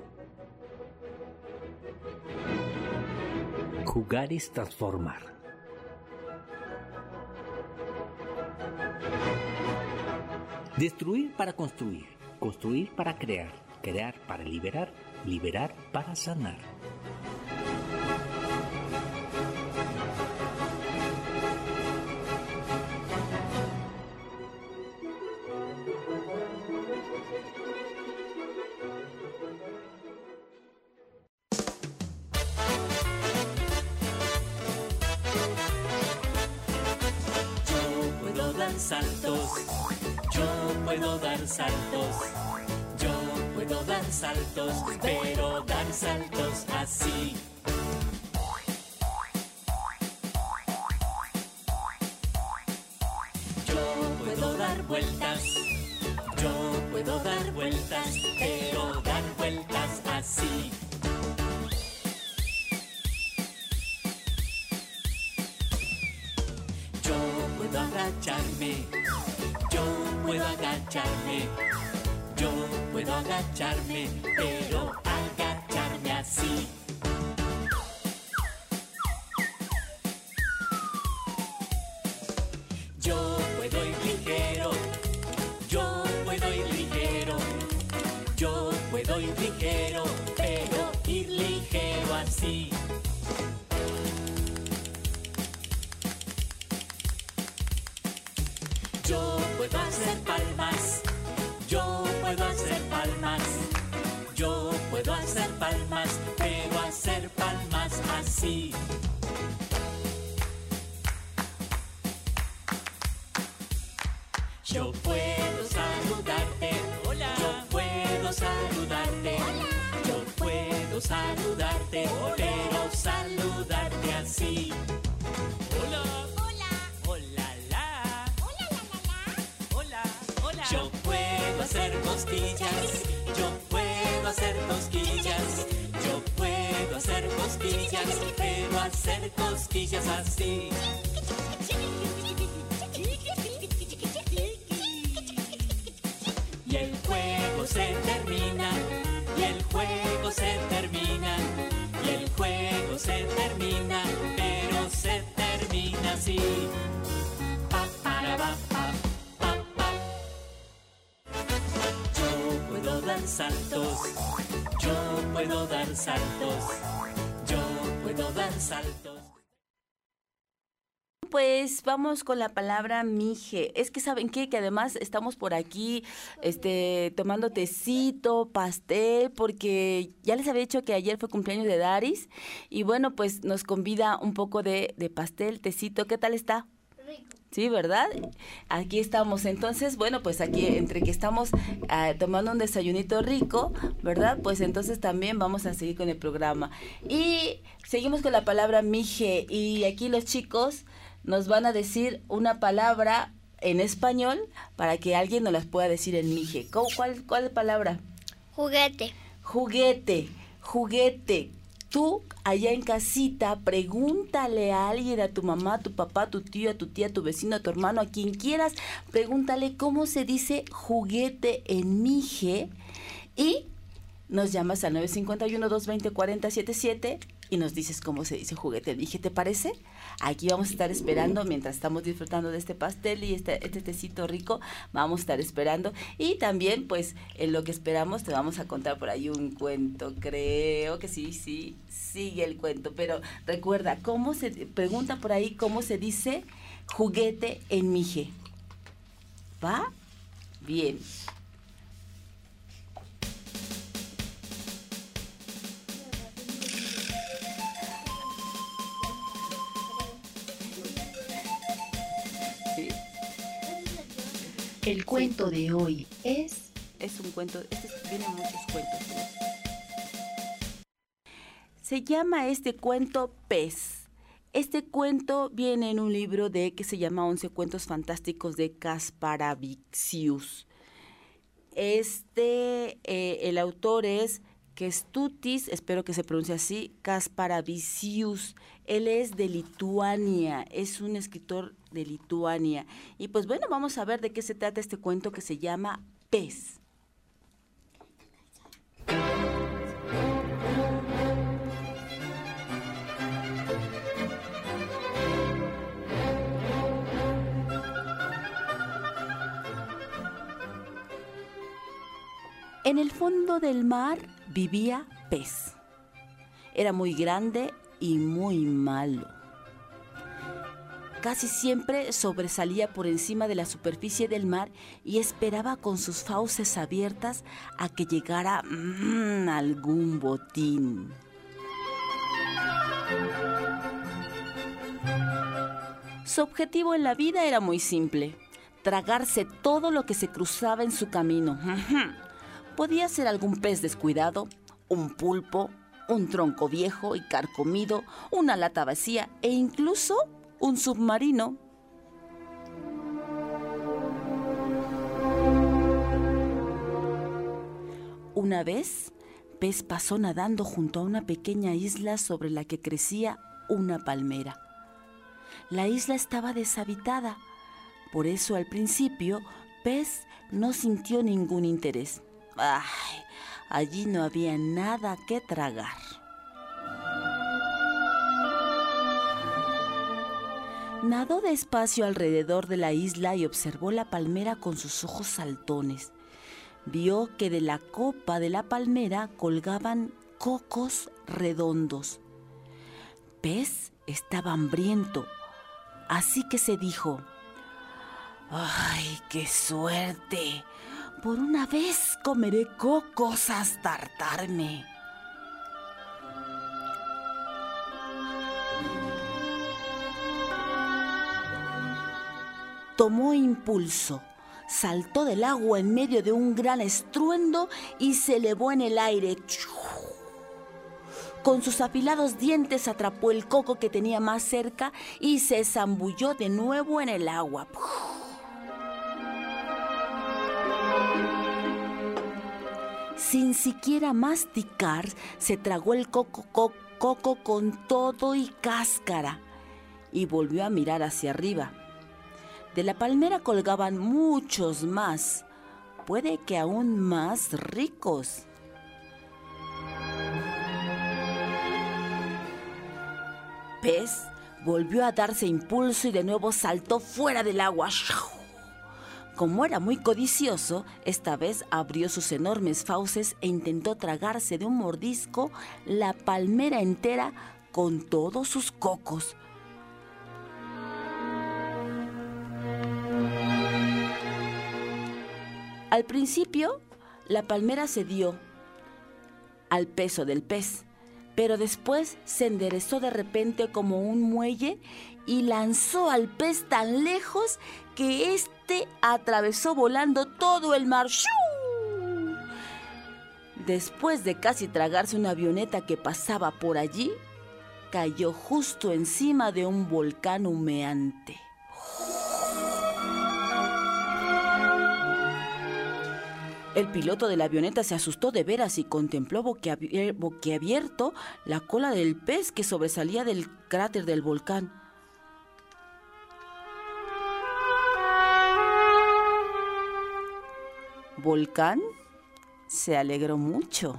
Jugar es transformar. Destruir para construir, construir para crear, crear para liberar, liberar para sanar. Saltos, yo puedo dar saltos, yo puedo dar saltos, pero dar saltos así. vueltas. Yo puedo dar vueltas, pero dar vueltas así. Yo puedo agacharme, yo puedo agacharme, yo puedo agacharme, pero agacharme así. Yo puedo ir ligero, yo puedo ir ligero, yo puedo ir ligero, pero ir ligero así. Yo puedo hacer palmas, yo puedo hacer palmas, yo puedo hacer palmas, pero hacer palmas así. Yo puedo saludarte, hola. Yo puedo saludarte, hola. Yo puedo saludarte, hola. Pero saludarte así. Hola, hola, hola, la, hola, la, la, la, hola, hola. Yo puedo hacer cosquillas, yo puedo hacer cosquillas, yo puedo hacer cosquillas, pero hacer cosquillas así. Y el juego se termina, y el juego se termina, y el juego se termina, pero se termina así. Pa, para, pa, pa, pa, pa. Yo puedo dar saltos, yo puedo dar saltos, yo puedo dar saltos. Pues vamos con la palabra mije. Es que ¿saben qué? Que además estamos por aquí este, tomando tecito, pastel, porque ya les había dicho que ayer fue cumpleaños de Daris. Y bueno, pues nos convida un poco de, de pastel, tecito. ¿Qué tal está? Rico. Sí, ¿verdad? Aquí estamos. Entonces, bueno, pues aquí entre que estamos uh, tomando un desayunito rico, ¿verdad? Pues entonces también vamos a seguir con el programa. Y seguimos con la palabra mije. Y aquí los chicos nos van a decir una palabra en español para que alguien nos las pueda decir en mije. ¿Cuál, cuál palabra? Juguete. Juguete, juguete. Tú, allá en casita, pregúntale a alguien, a tu mamá, a tu papá, a tu tío, a tu tía, a tu vecino, a tu hermano, a quien quieras, pregúntale cómo se dice juguete en mije y nos llamas al nueve cinco uno, dos dos cero, cuatro cero siete siete y nos dices cómo se dice juguete en mije. ¿Te parece? Aquí vamos a estar esperando mientras estamos disfrutando de este pastel y este, este tecito rico. Vamos a estar esperando. Y también, pues, en lo que esperamos, te vamos a contar por ahí un cuento. Creo que sí, sí, sigue el cuento. Pero recuerda, ¿cómo se pregunta por ahí cómo se dice juguete en mije? ¿Va? Bien. El cuento de hoy es... Es un cuento, este vienen muchos cuentos. Se llama este cuento Pez. Este cuento viene en un libro de que se llama once cuentos fantásticos de Kasparavicius. Este, eh, el autor es Kęstutis, espero que se pronuncie así, Kasparavicius. Él es de Lituania, es un escritor de Lituania. Y pues bueno, vamos a ver de qué se trata este cuento que se llama Pez. En el fondo del mar vivía Pez. Era muy grande y muy malo. Casi siempre sobresalía por encima de la superficie del mar y esperaba con sus fauces abiertas a que llegara mmm, algún botín. Su objetivo en la vida era muy simple: tragarse todo lo que se cruzaba en su camino. Podía ser algún pez descuidado, un pulpo, un tronco viejo y carcomido, una lata vacía e incluso un submarino. Una vez, Pez pasó nadando junto a una pequeña isla sobre la que crecía una palmera. La isla estaba deshabitada, por eso al principio Pez no sintió ningún interés. ¡Ay! Allí no había nada que tragar. Nadó despacio alrededor de la isla y observó la palmera con sus ojos saltones. Vio que de la copa de la palmera colgaban cocos redondos. Pez estaba hambriento, así que se dijo: ¡ay, qué suerte! Por una vez comeré cocos hasta hartarme. Tomó impulso, saltó del agua en medio de un gran estruendo y se elevó en el aire. Con sus afilados dientes atrapó el coco que tenía más cerca y se zambulló de nuevo en el agua. Sin siquiera masticar, se tragó el coco, co, coco con todo y cáscara y volvió a mirar hacia arriba. De la palmera colgaban muchos más, puede que aún más ricos. Pez volvió a darse impulso y de nuevo saltó fuera del agua. Como era muy codicioso, esta vez abrió sus enormes fauces e intentó tragarse de un mordisco la palmera entera con todos sus cocos. Al principio, la palmera cedió al peso del pez, pero después se enderezó de repente como un muelle y lanzó al pez tan lejos que éste atravesó volando todo el mar. ¡Shuu! Después de casi tragarse una avioneta que pasaba por allí, cayó justo encima de un volcán humeante. El piloto de la avioneta se asustó de veras y contempló boquiabier- boquiabierto la cola del pez que sobresalía del cráter del volcán. Volcán se alegró mucho.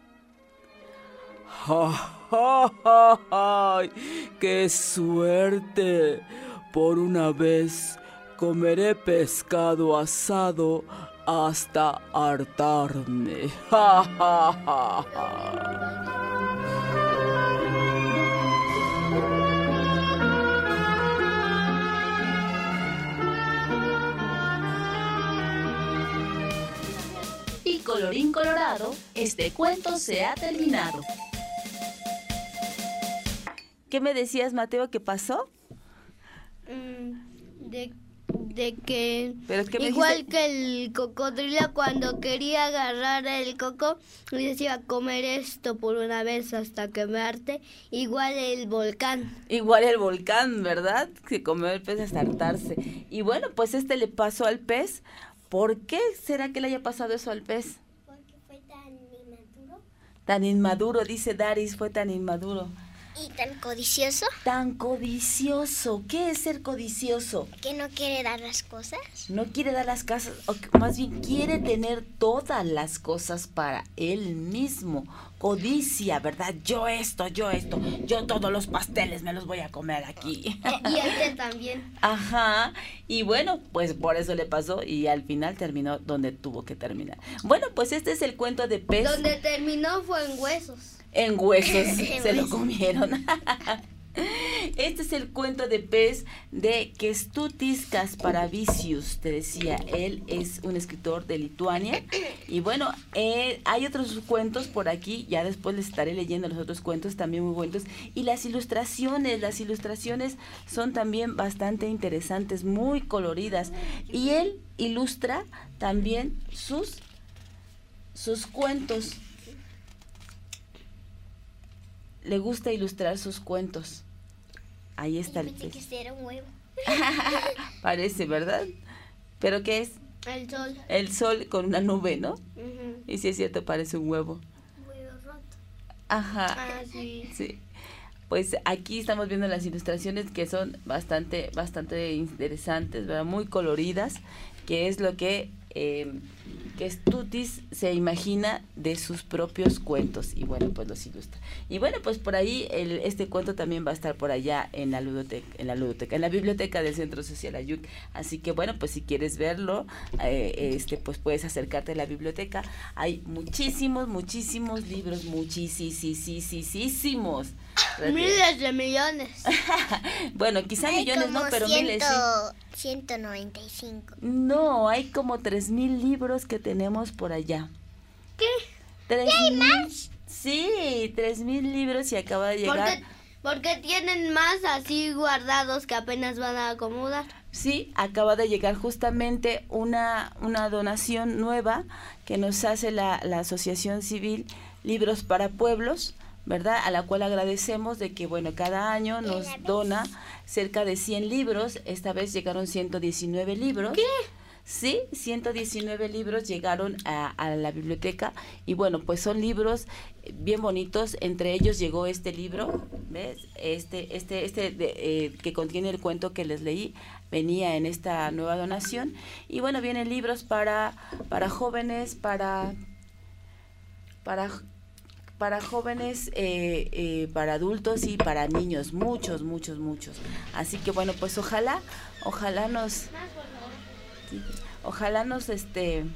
¡Ja, ja, ja, ja! ¡Qué suerte! Por una vez comeré pescado asado hasta hartarme. ¡Ja, ja, ja, ja! Y colorín colorado, este cuento se ha terminado. ¿Qué me decías, Mateo, que pasó? Mm, de, de que ¿Pero qué me igual dijiste? que el cocodrilo cuando quería agarrar el coco y decía comer esto por una vez hasta que me harte, igual el volcán. Igual el volcán, ¿verdad? Que comió el pez hasta hartarse. Y bueno, pues este le pasó al pez. ¿Por qué será que le haya pasado eso al pez? Porque fue tan inmaduro. Tan inmaduro, dice Daris, fue tan inmaduro. ¿Y tan codicioso? Tan codicioso. ¿Qué es ser codicioso? ¿Que no quiere dar las cosas? No quiere dar las cosas, o que más bien quiere tener todas las cosas para él mismo. Codicia, ¿verdad? Yo esto, yo esto, yo todos los pasteles me los voy a comer aquí. Y este también. Ajá, y bueno, pues por eso le pasó y al final terminó donde tuvo que terminar. Bueno, pues este es el cuento de pez. Donde terminó fue en huesos. En huesos, se lo comieron. Este es el cuento de pez de Kęstutis Kasparavičius, te decía, él es un escritor de Lituania. Y bueno, eh, hay otros cuentos por aquí, ya después les estaré leyendo los otros cuentos, también muy buenos. Y las ilustraciones, las ilustraciones son también bastante interesantes, muy coloridas. Y él ilustra también sus, sus cuentos. Le gusta ilustrar sus cuentos. Ahí está el Pensé pez. que este era un huevo. Parece, ¿verdad? ¿Pero qué es? El sol. El sol con una nube, ¿no? Uh-huh. Y si es cierto, parece un huevo. Huevo roto. Ajá. Ah, sí. Sí. Pues aquí estamos viendo las ilustraciones que son bastante, bastante interesantes, ¿verdad? Muy coloridas, que es lo que, eh, que Stutis se imagina de sus propios cuentos y bueno, pues los ilustra. Y bueno, pues por ahí el, este cuento también va a estar por allá en la ludoteca, en la ludoteca, en la biblioteca del Centro Social Ayuc. Así que bueno, pues si quieres verlo, eh, este, pues puedes acercarte a la biblioteca. Hay muchísimos, muchísimos libros, muchísimos. Miles de millones. Bueno, quizá hay millones no, pero ciento, miles sí. ciento noventa y cinco. No, hay como tres mil libros que tenemos por allá. ¿Qué? ¿Tres ¿Y hay mil? más? Sí, tres mil libros y acaba de llegar. ¿Por qué, porque tienen más así guardados que apenas van a acomodar? Sí, acaba de llegar justamente una, una donación nueva que nos hace la, la Asociación Civil Libros para Pueblos, ¿verdad? A la cual agradecemos de que, bueno, cada año nos dona cerca de cien libros. Esta vez llegaron ciento diecinueve libros. ¿Qué? Sí, ciento diecinueve libros llegaron a, a la biblioteca y bueno, pues son libros bien bonitos. Entre ellos llegó este libro, ¿ves? Este, este, este de, eh, que contiene el cuento que les leí, venía en esta nueva donación. Y bueno, vienen libros para, para jóvenes, para, para para jóvenes, eh, eh, para adultos y para niños, muchos, muchos, muchos. Así que bueno, pues ojalá, ojalá nos, sí, ojalá nos, este,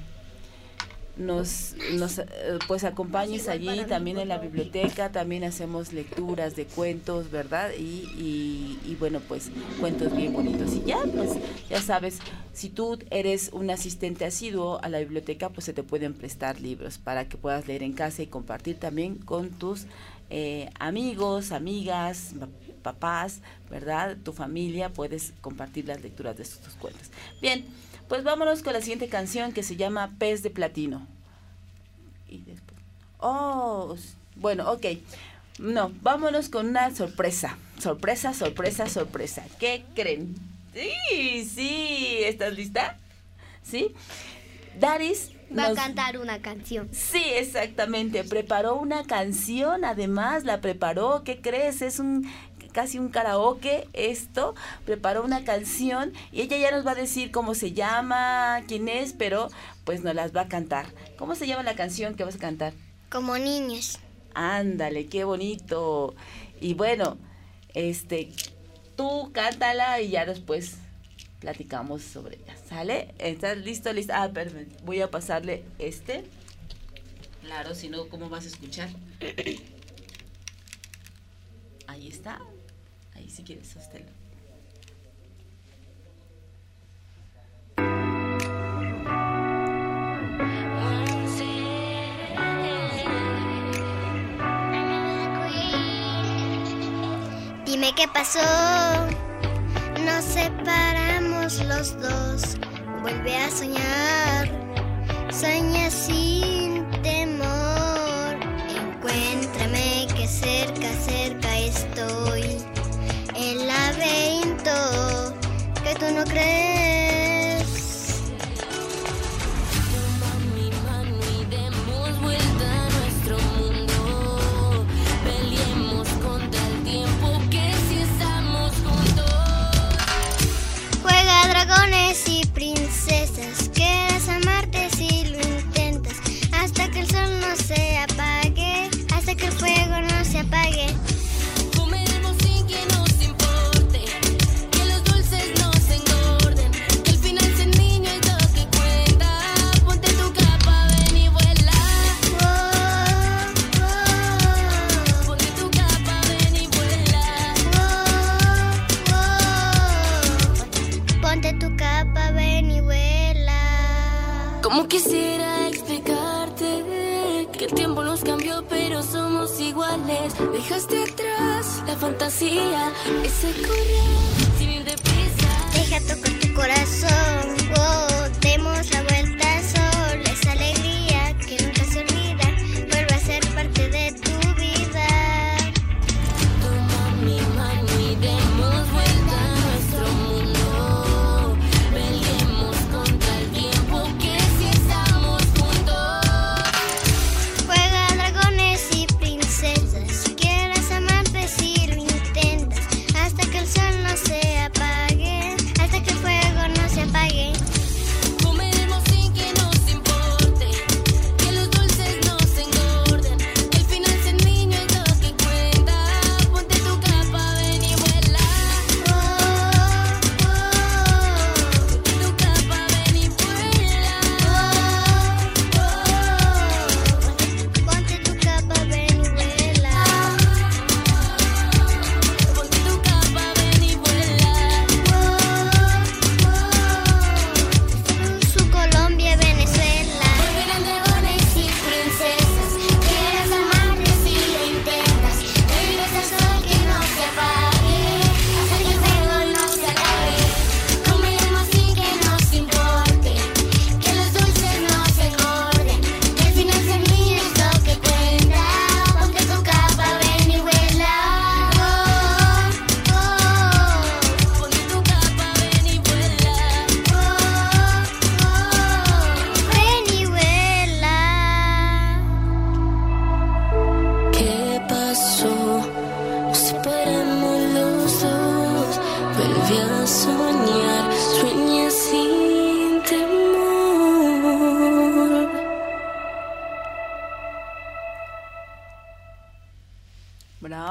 nos, nos, eh, pues acompañes allí, también en la biblioteca, también hacemos lecturas de cuentos, ¿verdad? Y, y, y bueno, pues cuentos bien bonitos. Y ya, pues, ya sabes, si tú eres un asistente asiduo a la biblioteca, pues se te pueden prestar libros para que puedas leer en casa y compartir también con tus eh, amigos, amigas, papás, ¿verdad? Tu familia, puedes compartir las lecturas de estos cuentos. Bien, pues vámonos con la siguiente canción que se llama Pez de Platino. Y después, oh, bueno, ok. No, vámonos con una sorpresa. Sorpresa, sorpresa, sorpresa. ¿Qué creen? Sí, sí, ¿estás lista? ¿Sí? Daris va nos... a cantar una canción. Sí, exactamente, preparó una canción, además la preparó, ¿qué crees? Es un casi un karaoke esto, preparó una canción y ella ya nos va a decir cómo se llama, quién es, pero pues nos las va a cantar. ¿Cómo se llama la canción que vas a cantar? Como niños. Ándale, qué bonito. Y bueno, este... tú cántala y ya después platicamos sobre ella, ¿sale? ¿Estás listo? ¿Lista? Ah, perdón, voy a pasarle este. Claro, si no, ¿cómo vas a escuchar? Ahí está. Ahí si quieres, sosténlo. Dime qué pasó, nos separamos los dos. Vuelve a soñar, sueña sin temor. Encuéntrame que cerca, cerca estoy. El laberinto que tú no crees. Toma mi mano y demos vuelta a nuestro mundo. Peleemos contra el tiempo que si estamos juntos. Juega dragones y princesas, quieres amarte si lo intentas. Hasta que el sol no se apague, hasta que el fuego no se apague. Comeremos sin que nos importe, que los dulces nos engorden, que el final sea niño y lo que cuenta. Ponte tu capa, ven y vuela. Oh, oh. Ponte tu capa, ven y vuela. Oh, oh. Ponte tu capa, ven y vuela. Como quisiera explicarte que el tiempo nos cambió pero somos iguales. Dejaste atrás la fantasía, ese correr sin ir deprisa. Deja tocar tu corazón, oh, demos la vuelta al sol. Esa alegría que nunca se olvida, vuelve a ser parte de tu vida. Toma mi mano y demos vuelta a nuestro mundo. Peleemos contra el tiempo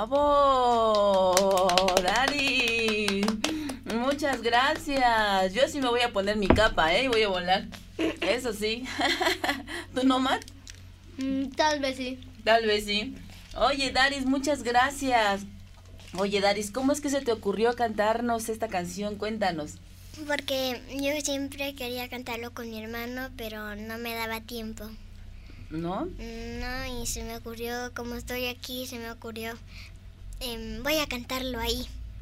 ¡Bravo! ¡Dari! Muchas gracias. Yo sí me voy a poner mi capa, ¿eh? Y voy a volar. Eso sí. ¿Tú no, Matt? Mm, tal vez sí. Tal vez sí. Oye, Daris, muchas gracias. Oye, Daris, ¿cómo es que se te ocurrió cantarnos esta canción? Cuéntanos. Porque yo siempre quería cantarlo con mi hermano, pero no me daba tiempo. ¿No? No, y se me ocurrió, como estoy aquí, se me ocurrió, eh, voy a cantarlo ahí.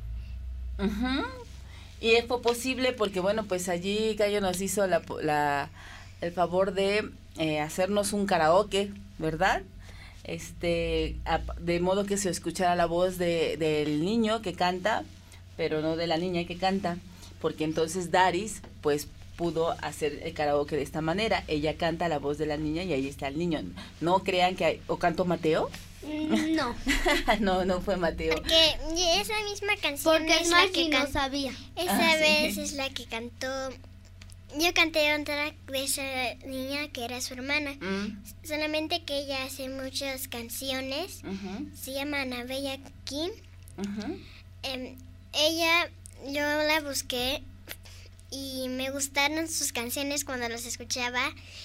Uh-huh. Y fue posible porque, bueno, pues allí Cayo nos hizo la, la, el favor de eh, hacernos un karaoke, ¿verdad? Este, a, de modo que se escuchara la voz de, del niño que canta, pero no de la niña que canta, porque entonces Daris, pues, pudo hacer el karaoke de esta manera. Ella canta la voz de la niña y ahí está el niño. No crean que hay, ¿o cantó Mateo? No. no, no fue Mateo. Porque esa misma canción Porque es más la que no can... sabía. Esa Ah, vez sí. es la que cantó. Yo canté otra de esa niña que era su hermana. Mm. Solamente que ella hace muchas canciones. Uh-huh. Se llama Anabella Kim. Uh-huh. Eh, ella, yo la busqué y me gustaron sus canciones cuando las escuchaba.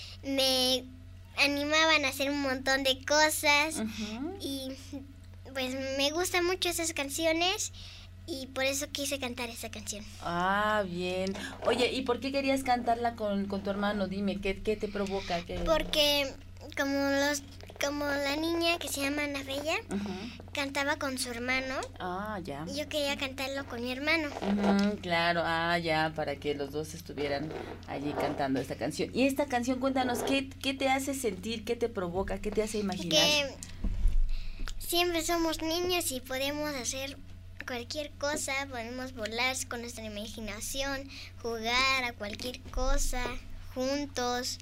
Me animaban a hacer un montón de cosas. Uh-huh. Y pues me gustan mucho esas canciones y por eso quise cantar esa canción. Ah, bien. Oye, ¿y por qué querías cantarla con, con tu hermano? Dime, ¿qué, qué te provoca? ¿Qué... Porque como los como la niña que se llama Anabella Uh-huh. cantaba con su hermano. Ah, ya. Y yo quería cantarlo con mi hermano. Uh-huh, claro, ah, ya, para que los dos estuvieran allí cantando esta canción. Y esta canción, cuéntanos, ¿qué, qué te hace sentir? ¿Qué te provoca? ¿Qué te hace imaginar? Que siempre somos niños y podemos hacer cualquier cosa, podemos volar con nuestra imaginación, jugar a cualquier cosa juntos.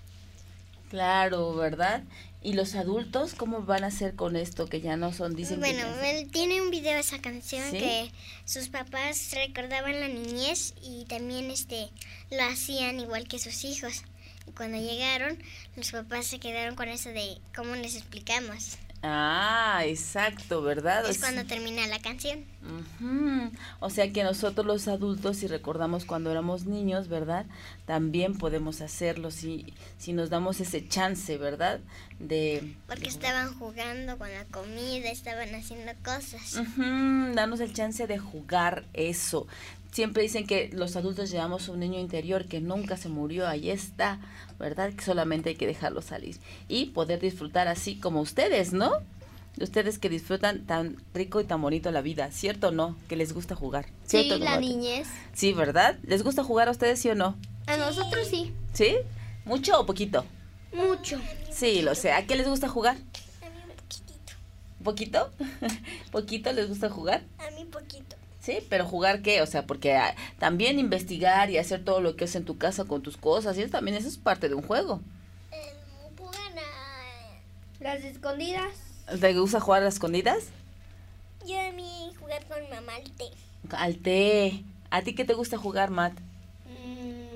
Claro, ¿verdad? ¿Y los adultos cómo van a hacer con esto que ya no son, dicen Bueno, que él tiene un video de esa canción. ¿Sí? Que sus papás recordaban la niñez y también este lo hacían igual que sus hijos. Y cuando llegaron, los papás se quedaron con eso de cómo les explicamos. Ah, exacto, ¿verdad? Es O cuando sea, termina la canción. ujú. O sea que nosotros los adultos, si recordamos cuando éramos niños, ¿verdad? También podemos hacerlo si, si nos damos ese chance, ¿verdad? De... Porque estaban jugando con la comida, estaban haciendo cosas. Ujú, darnos el chance de jugar eso. Siempre dicen que los adultos llevamos un niño interior que nunca se murió, ahí está, ¿verdad? Que solamente hay que dejarlo salir y poder disfrutar así como ustedes, ¿no? Ustedes que disfrutan tan rico y tan bonito la vida, ¿cierto o no? Que les gusta jugar. Sí, ¿Cierto, la Tomate? niñez. Sí, ¿verdad? ¿Les gusta jugar a ustedes, sí o no? A nosotros sí. ¿Sí? ¿Mucho o poquito? Mucho. Sí, lo sé. ¿A qué les gusta jugar? A mí un poquitito. ¿Poquito? ¿Poquito les gusta jugar? A mí poquito. Sí, pero jugar qué, o sea, porque ah, también investigar y hacer todo lo que es en tu casa con tus cosas, y eso también eso es parte de un juego. Eh, juegan a... Las escondidas. ¿Te gusta jugar a las escondidas? Yo a mí jugar con mi mamá al té. Al té. ¿A ti qué te gusta jugar, Matt? Mm,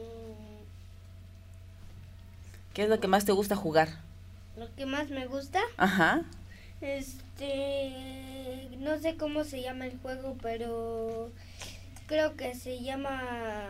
¿Qué es lo que más te gusta jugar? lo que más me gusta, Ajá. este, no sé cómo se llama el juego, pero creo que se llama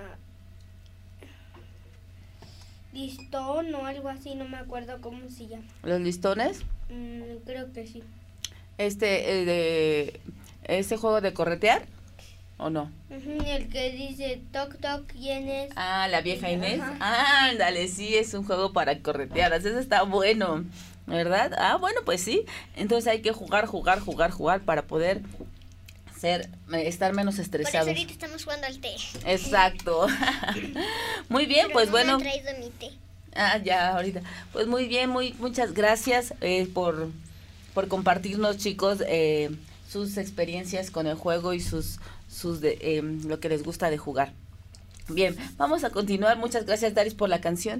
listón o algo así, no me acuerdo cómo se llama. ¿Los listones? Mm, creo que sí. Este, eh, de, ¿este juego de corretear? ¿O no? Ujú, el que dice toc toc, ¿quién es? Ah, la vieja Inés. Ajá. Ándale, sí, es un juego para correteadas. Eso está bueno, ¿verdad? Ah, bueno, pues sí. Entonces hay que jugar, jugar, jugar, jugar para poder ser, eh, estar menos Por eso estresados. ahorita estamos jugando al té. Exacto. Muy bien, Pero pues no bueno. me han traído mi té. Ah, ya, ahorita. Pues muy bien, muy muchas gracias eh, por, por compartirnos, chicos, eh, sus experiencias con el juego y sus, sus de, eh, lo que les gusta de jugar. Bien, vamos a continuar. Muchas gracias, Daris, por la canción.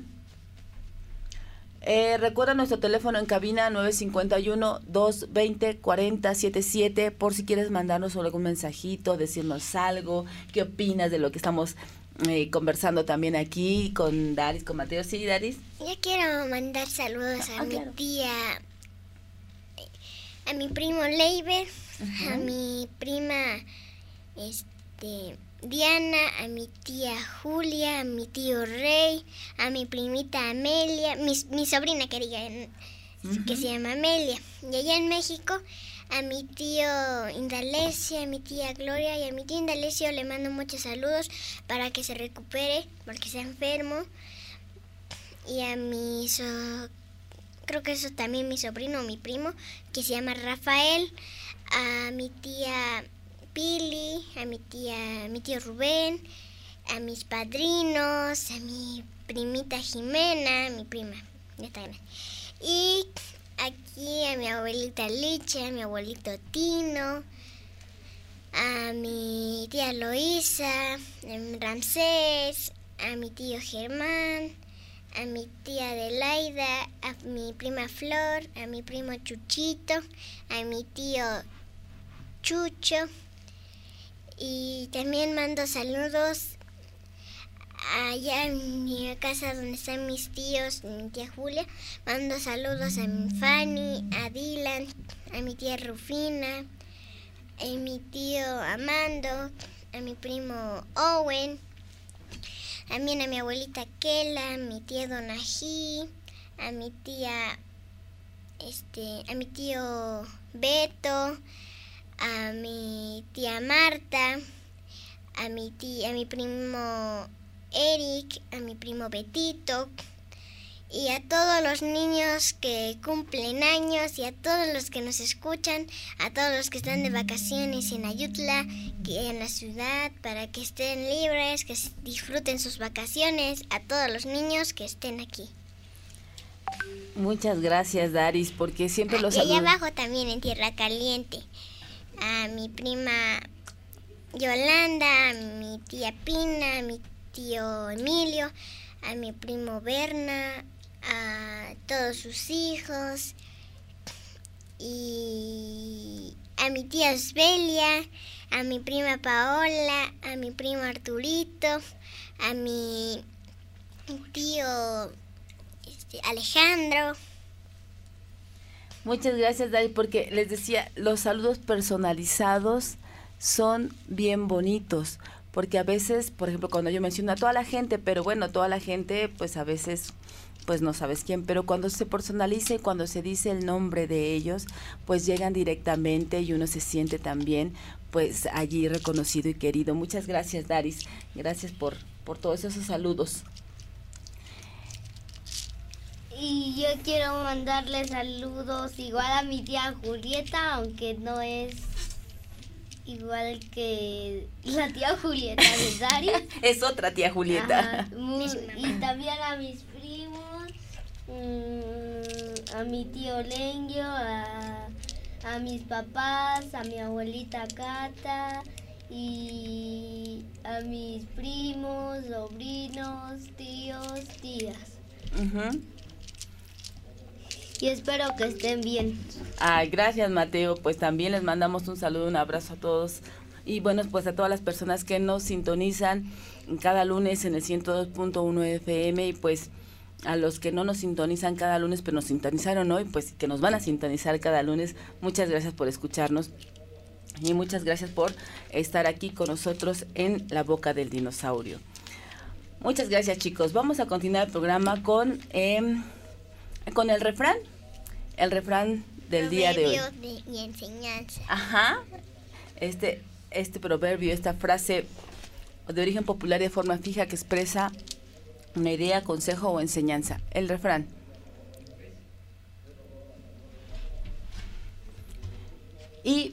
Eh, recuerda nuestro teléfono en cabina nueve cinco uno, dos dos cero, cuatro cero siete siete por si quieres mandarnos algún mensajito, decirnos algo, qué opinas de lo que estamos eh, conversando también aquí con Daris, con Mateo. Sí, Daris. Yo quiero mandar saludos a Ah, mi claro. tía, a mi primo Leiber, uh-huh. a mi prima este, Diana, a mi tía Julia, a mi tío Rey, a mi primita Amelia, mi, mi sobrina que diga, uh-huh. que se llama Amelia. Y allá en México, a mi tío Indalecio, a mi tía Gloria y a mi tío Indalecio le mando muchos saludos para que se recupere, porque está enfermo. Y a mi, so, creo que eso también mi sobrino o mi primo, que se llama Rafael, a mi tía Pili, a mi tía, a mi tío Rubén, a mis padrinos, a mi primita Jimena, mi prima, ya está grande. Y aquí a mi abuelita Licha, a mi abuelito Tino, a mi tía Loísa, a Ramsés, a mi tío Germán, a mi tía Adelaida, a mi prima Flor, a mi primo Chuchito, a mi tío Chucho. Y también mando saludos allá en mi casa donde están mis tíos, mi tía Julia. Mando saludos a mi Fanny, a Dylan, a mi tía Rufina, a mi tío Amando, a mi primo Owen, también a mi abuelita Kela, a mi tía Donají, a mi tía, este, a mi tío Beto, a mi tía Marta, a mi tía, a mi primo Eric, a mi primo Betito y a todos los niños que cumplen años y a todos los que nos escuchan, a todos los que están de vacaciones en Ayutla, que en la ciudad, para que estén libres, que disfruten sus vacaciones, a todos los niños que estén aquí. Muchas gracias, Daris, porque siempre los saludos. Y allá abajo también en Tierra Caliente, a mi prima Yolanda, a mi tía Pina, a mi tío Emilio, a mi primo Berna, a todos sus hijos y a mi tía Osbelia, a mi prima Paola, a mi primo Arturito, a mi tío este, Alejandro. Muchas gracias, Dari, porque les decía, los saludos personalizados son bien bonitos, porque a veces, por ejemplo, cuando yo menciono a toda la gente, pero bueno, toda la gente, pues a veces, pues no sabes quién, pero cuando se personaliza y cuando se dice el nombre de ellos, pues llegan directamente y uno se siente también, pues allí reconocido y querido. Muchas gracias, Daris, gracias por, por todos esos saludos. Y yo quiero mandarle saludos igual a mi tía Julieta, aunque no es igual que la tía Julieta de Dari. Es otra tía Julieta. Ajá, muy, y también a mis primos, mmm, a mi tío Lenguio, a, a mis papás, a mi abuelita Cata y a mis primos, sobrinos, tíos, tías. Uh-huh. Y espero que estén bien. Ay, gracias, Mateo. Pues también les mandamos un saludo, un abrazo a todos. Y bueno, pues a todas las personas que nos sintonizan cada lunes en el ciento dos punto uno F M. Y pues a los que no nos sintonizan cada lunes, pero nos sintonizaron hoy, pues que nos van a sintonizar cada lunes. Muchas gracias por escucharnos. Y muchas gracias por estar aquí con nosotros en La Boca del Dinosaurio. Muchas gracias, chicos. Vamos a continuar el programa con... Eh, con el refrán, el refrán del día de hoy. De, y enseñanza. Ajá, este, este proverbio, esta frase de origen popular y de forma fija que expresa una idea, consejo o enseñanza. El refrán. Y...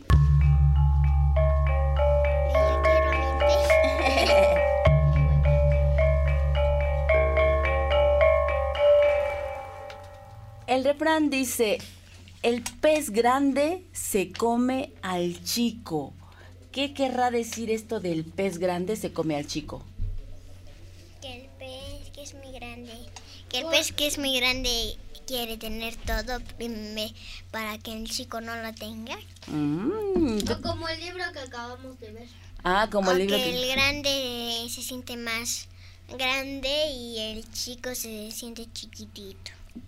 El refrán dice, el pez grande se come al chico. ¿Qué querrá decir esto del pez grande se come al chico? Que el pez que es muy grande, que el pez que es muy grande quiere tener todo para que el chico no lo tenga. Mm. O como el libro que acabamos de ver. Ah, como o el libro que que... el grande se siente más grande y el chico se siente chiquitito.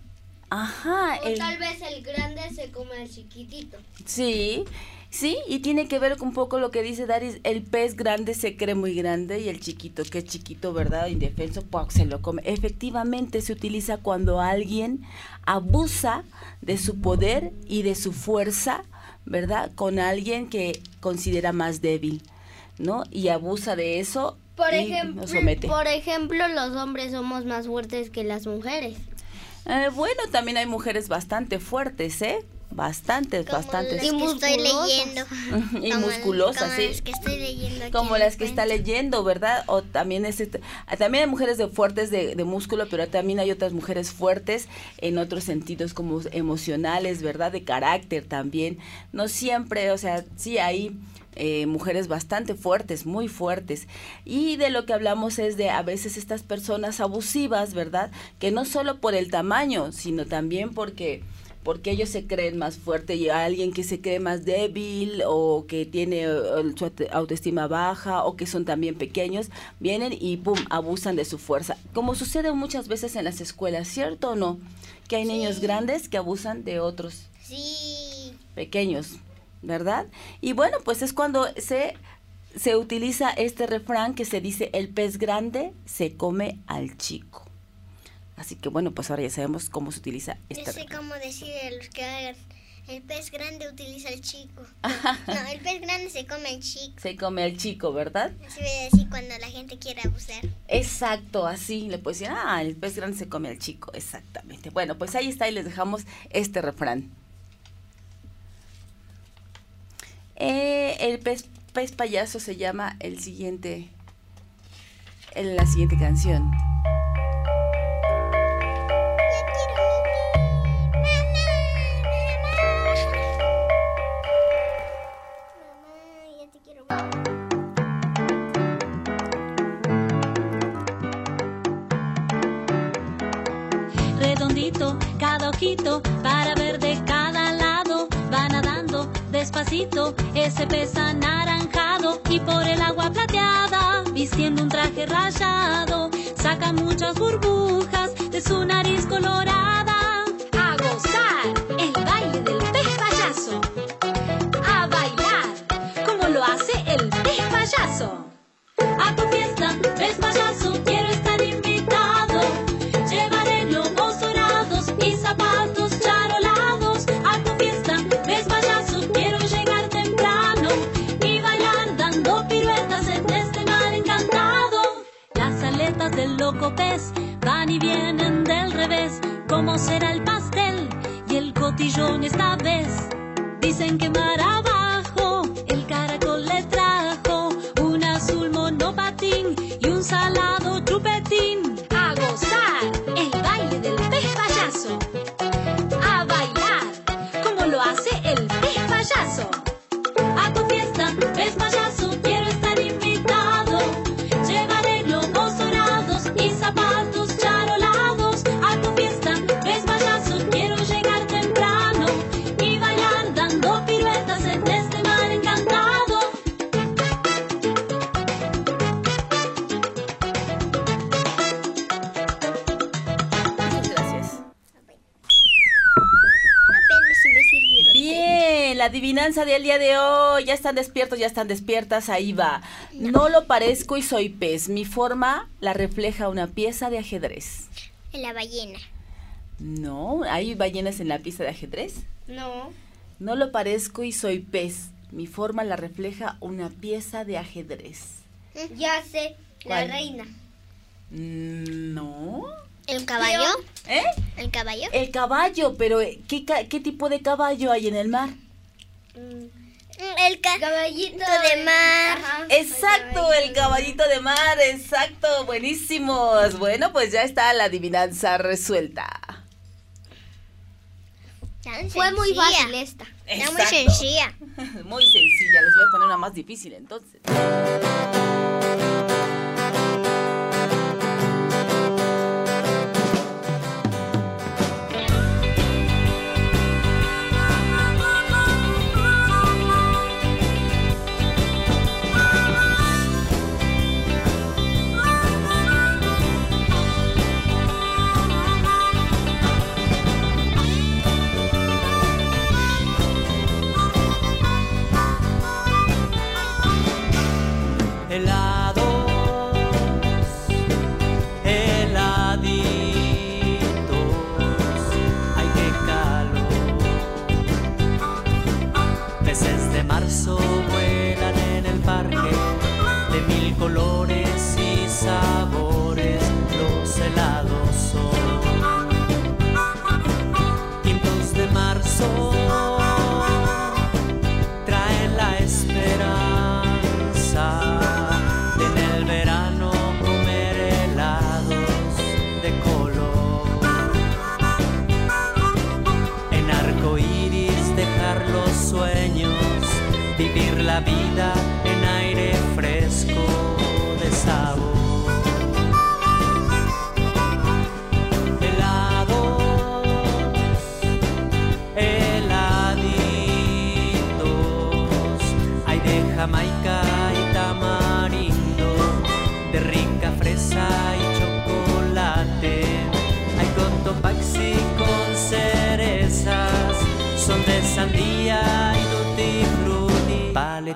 Ajá. O el... tal vez el grande se come al chiquitito. Sí, sí, y tiene que ver con un poco lo que dice Daris, el pez grande se cree muy grande y el chiquito, que es chiquito, ¿verdad? Indefenso, pues se lo come. Efectivamente se utiliza cuando alguien abusa de su poder y de su fuerza, ¿verdad? Con alguien que considera más débil, ¿no? Y abusa de eso por y ejemplo, lo somete. Por ejemplo, los hombres somos más fuertes que las mujeres. Eh, bueno, también hay mujeres bastante fuertes, ¿eh? Bastantes, como bastantes. Las que estoy leyendo. y como, musculosas, como sí. las que estoy leyendo aquí Como en las el que está cuento. leyendo, ¿verdad? O también es este, también hay mujeres de fuertes de, de músculo, pero también hay otras mujeres fuertes en otros sentidos como emocionales, ¿verdad? De carácter también. No siempre, o sea, sí hay eh, mujeres bastante fuertes, muy fuertes. Y de lo que hablamos es de a veces estas personas abusivas, ¿verdad? Que no solo por el tamaño, sino también porque porque ellos se creen más fuerte y alguien que se cree más débil o que tiene uh, su autoestima baja o que son también pequeños, vienen y pum, abusan de su fuerza. Como sucede muchas veces en las escuelas, ¿cierto o no? Que hay sí. niños grandes que abusan de otros sí. pequeños, ¿verdad? Y bueno, pues es cuando se, se utiliza este refrán que se dice, el pez grande se come al chico. Así que bueno, pues ahora ya sabemos cómo se utiliza este Yo sé refrán. cómo decir a los que hagan, el pez grande utiliza al chico. No, el pez grande se come al chico. Se come al chico, ¿verdad? Así voy a decir cuando la gente quiere abusar. Exacto, así le puedes decir, ah, el pez grande se come al chico, exactamente. Bueno, pues ahí está y les dejamos este refrán. Eh, el pez, pez payaso se llama el siguiente, en la siguiente canción. Redondito, cada ojito, para ver de cada lado, va nadando despacito ese pez anaranjado y por el agua plateada, vistiendo un traje rayado, saca muchas burbujas de su nariz colorada. A gozar el baile del pez payaso, a bailar como lo hace el pez payaso. A tu fiesta, pez payaso, quiero estar invitado. Llevaré lomos dorados y zapatos charolados. A tu fiesta, pez payaso, quiero llegar temprano y bailar dando piruetas en este mar encantado. Las aletas del loco pez van y vienen del revés. ¿Cómo será el pastel y el cotillón esta vez? Dicen que mar abajo el caracol le trajo un azul monopatín y un salado chupetín. A gozar el baile del pez payaso, a bailar como lo hace el pez payaso. A tu fiesta, pez payaso, quiero estar invitado. Llevaré globos dorados y zapatos charolados. A tu fiesta, pez payaso, quiero llegar temprano y bailar dando piruetas en este mar encantado. Muchas gracias. Apenas si me sirvieron. Bien, la adivinanza del día de hoy. Ya están despiertos, ya están despiertas. Ahí va. No lo parezco y soy pez. Mi forma la refleja una pieza de ajedrez. La ballena. No, ¿hay ballenas en la pieza de ajedrez? No. No lo parezco y soy pez. Mi forma la refleja una pieza de ajedrez. Ya sé, ¿Cuál? la reina. Mm, No. ¿El caballo? ¿Eh? ¿El caballo? El caballo, pero ¿qué, ca- qué tipo de caballo hay en el mar? El ca- caballito de mar. Ajá, Exacto, el caballito de mar, exacto, buenísimos. Bueno, pues ya está la adivinanza resuelta. Tan Fue muy sencilla. fácil esta. Está muy Exacto. sencilla. Muy sencilla, les voy a poner una más difícil entonces.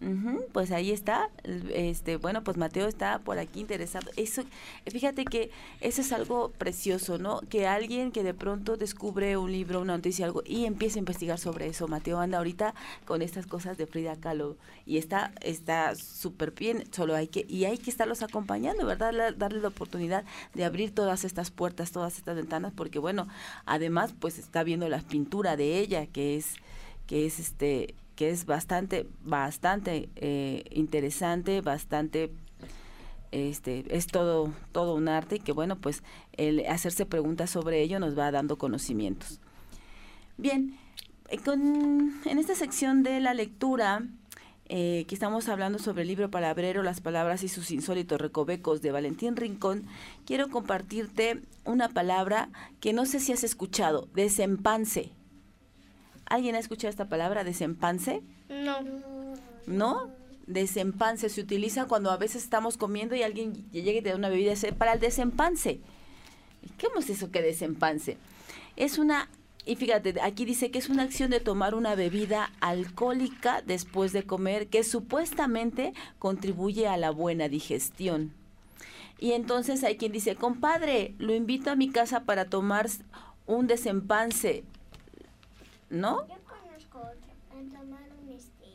Uh-huh, pues ahí está, este, bueno, pues Mateo está por aquí interesado. Eso, fíjate que eso es algo precioso, ¿no? Que alguien que de pronto descubre un libro, una noticia, algo, y empieza a investigar sobre eso. Mateo anda ahorita con estas cosas de Frida Kahlo y está está súper bien, solo hay que, y hay que estarlos acompañando, ¿verdad? La, darle la oportunidad de abrir todas estas puertas, todas estas ventanas, porque bueno, además, pues está viendo la pintura de ella, que es, que es este... que es bastante, bastante eh, interesante, bastante, este, es todo, todo un arte, y que bueno, pues el hacerse preguntas sobre ello nos va dando conocimientos. Bien, eh, con, en esta sección de la lectura, eh, que estamos hablando sobre el libro Palabrero, las palabras y sus insólitos recovecos de Valentín Rincón, quiero compartirte una palabra que no sé si has escuchado, desempance. ¿Alguien ha escuchado esta palabra, desempance? No. ¿No? Desempance se utiliza cuando a veces estamos comiendo y alguien llega y te da una bebida para el desempance. ¿Cómo es eso que desempance? Es una, y fíjate, aquí dice que es una acción de tomar una bebida alcohólica después de comer que supuestamente contribuye a la buena digestión. Y entonces hay quien dice, compadre, lo invito a mi casa para tomar un desempance, ¿no? Yo conozco otra, a tomar un este,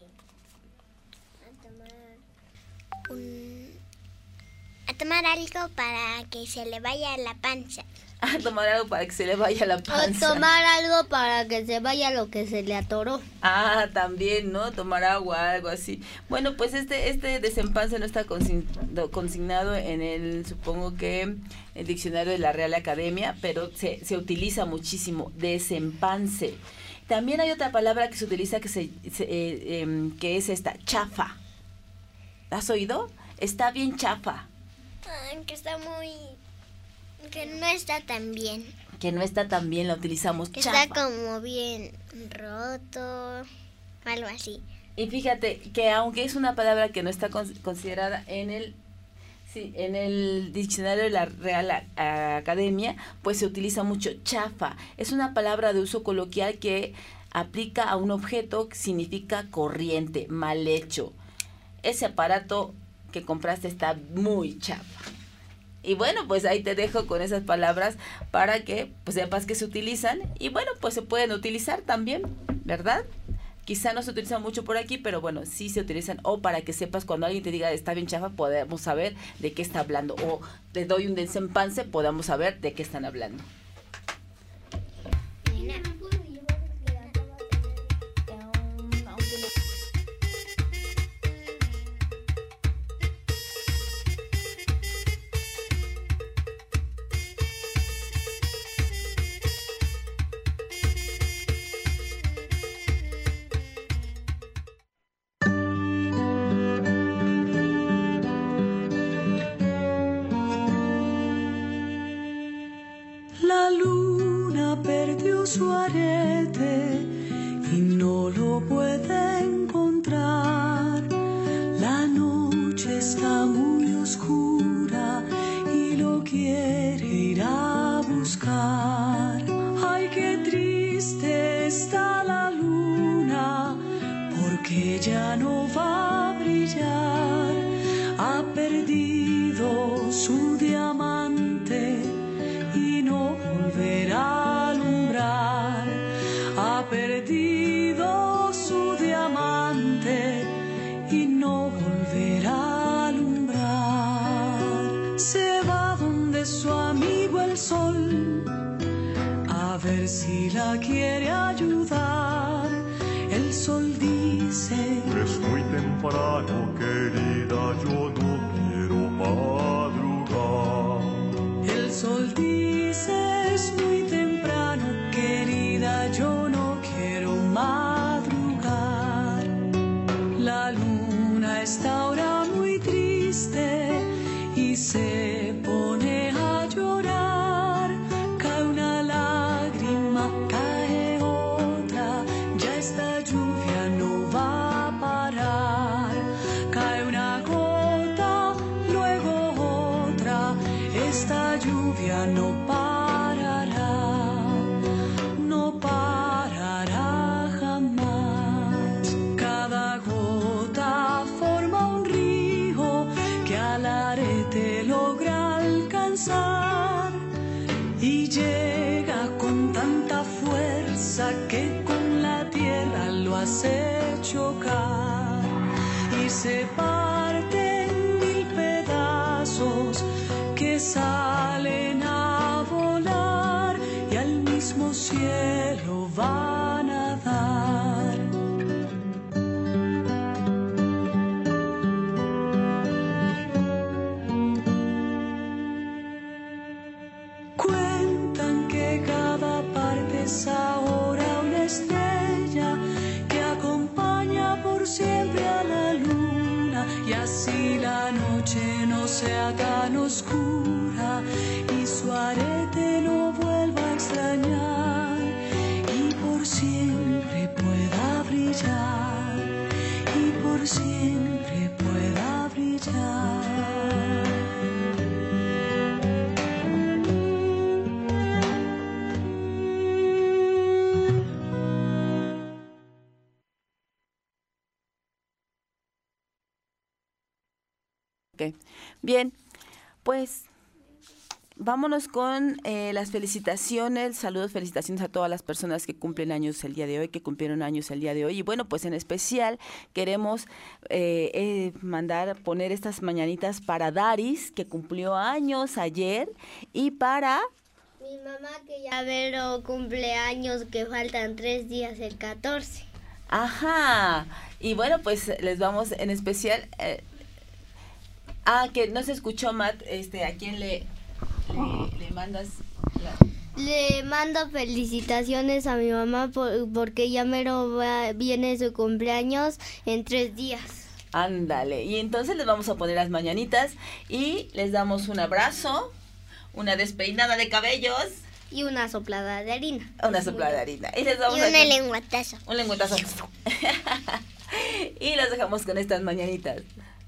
a tomar un, a tomar algo para que se le vaya la panza. A tomar algo para que se le vaya la panza. O tomar algo para que se vaya lo que se le atoró. Ah, también, ¿no? Tomar agua, algo así. Bueno, pues este este desempance no está consignado, consignado en el, supongo que, el diccionario de la Real Academia, pero se, se utiliza muchísimo, desempance. También hay otra palabra que se utiliza que, se, se, eh, eh, que es esta, chafa. ¿Has oído? Está bien chafa. Ah, que está muy... que no está tan bien. Que no está tan bien, la utilizamos, que chafa. Está como bien roto, algo así. Y fíjate que aunque es una palabra que no está con, considerada en el... Sí, en el diccionario de la Real Academia, pues se utiliza mucho chafa. Es una palabra de uso coloquial que aplica a un objeto que significa corriente, mal hecho. Ese aparato que compraste está muy chafa. Y bueno, pues ahí te dejo con esas palabras para que pues sepas que se utilizan. Y bueno, pues se pueden utilizar también, ¿verdad? Quizá no se utilizan mucho por aquí, pero bueno, sí se utilizan. O para que sepas, cuando alguien te diga está bien chafa, podemos saber de qué está hablando. O te doy un desempance, podamos saber de qué están hablando. La luna perdió su arete y no lo puede encontrar. La noche está muy oscura y lo quiere ir a buscar. Ay, qué triste está la luna porque ya no va a brillar. Ha perdido su diamante y no volverá a alumbrar. Ha perdido su diamante y no volverá a alumbrar. Se va donde su amigo el sol a ver si la quiere ayudar. El sol dice: es muy temprano, querida, yo no quiero madrugar. El sol dice: es muy temprano, querida, yo no quiero madrugar. La luna está ahora muy triste y se pone a llorar. Cae una lágrima, cae otra, ya esta lluvia no va a parar. Cae una gota, luego otra, esta lluvia no parará, no parará. que con la tierra lo hace chocar y se parte en mil pedazos que salen a volar y al mismo cielo van a dar. Cuentan que cada parte es ahora una estrella que acompaña por siempre a la luna y así la noche no sea tan oscura y su arete no vuelva a extrañar y por siempre pueda brillar y por siempre pueda brillar. Okay. Bien, pues vámonos con eh, las felicitaciones, saludos, felicitaciones a todas las personas que cumplen años el día de hoy, que cumplieron años el día de hoy. Y bueno, pues en especial queremos eh, eh, mandar, poner estas mañanitas para Daris, que cumplió años ayer, y para... Mi mamá, que ya Vero cumple años, que faltan tres días, el catorce. Ajá, y bueno, pues les vamos en especial... Eh, Ah, que no se escuchó, Matt, este, ¿a quién le, le, le mandas? La... Le mando felicitaciones a mi mamá por, porque ya mero va, viene su cumpleaños en tres días. Ándale, y entonces les vamos a poner las mañanitas y les damos un abrazo, una despeinada de cabellos. Y una soplada de harina. Una soplada de harina. Y les damos y un lengüetazo. Un lengüetazo. Y los dejamos con estas mañanitas.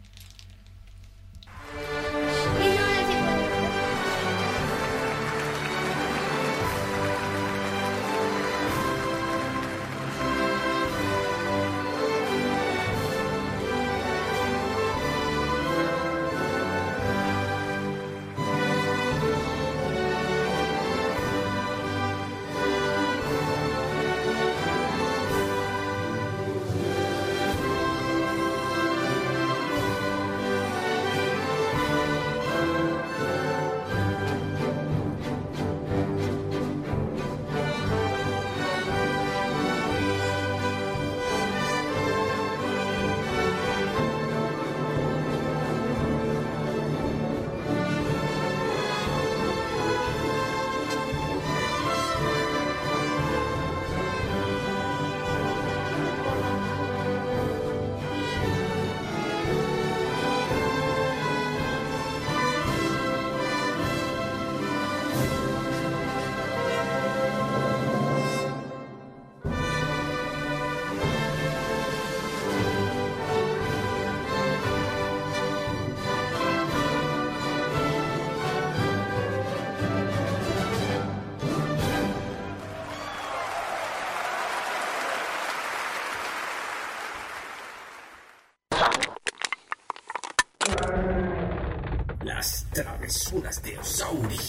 Las travesuras de Osauri.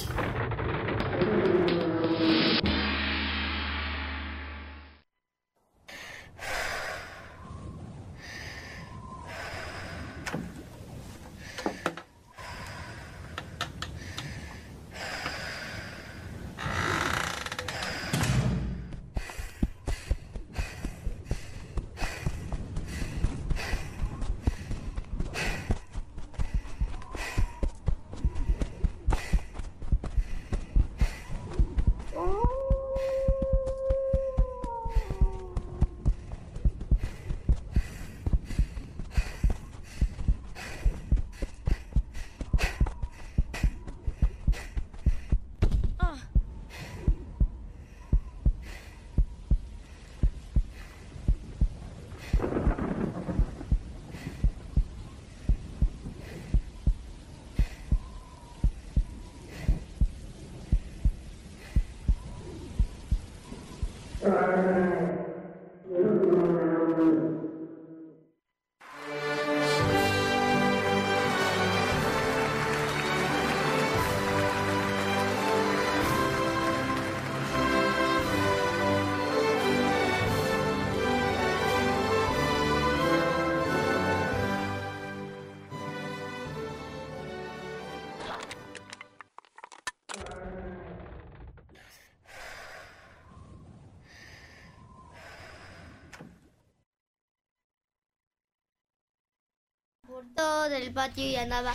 del patio y andaba.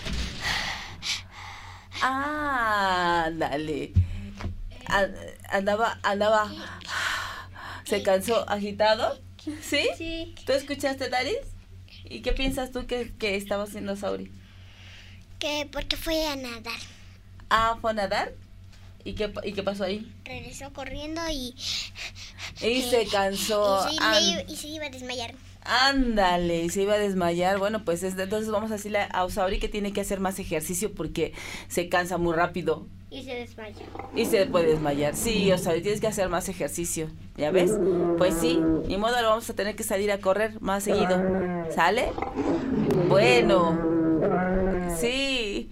Ah, dale. Andaba, andaba. ¿Se cansó agitado? ¿Sí? Sí. ¿Tú escuchaste, Daris? ¿Y qué piensas tú que, que estaba haciendo Sauri? Que porque fue a nadar. Ah, ¿fue a nadar? ¿Y qué, y qué pasó ahí? Regresó corriendo y... Y eh, se cansó. Y se, And... y se iba a desmayar. Ándale, se iba a desmayar. Bueno, pues es, entonces vamos a decirle a Sauri que tiene que hacer más ejercicio porque se cansa muy rápido. Y se desmaya. Y se puede desmayar. Sí, Sauri, tienes que hacer más ejercicio. ¿Ya ves? Pues sí, ni modo, lo vamos a tener que salir a correr más seguido. ¿Sale? Bueno. Sí.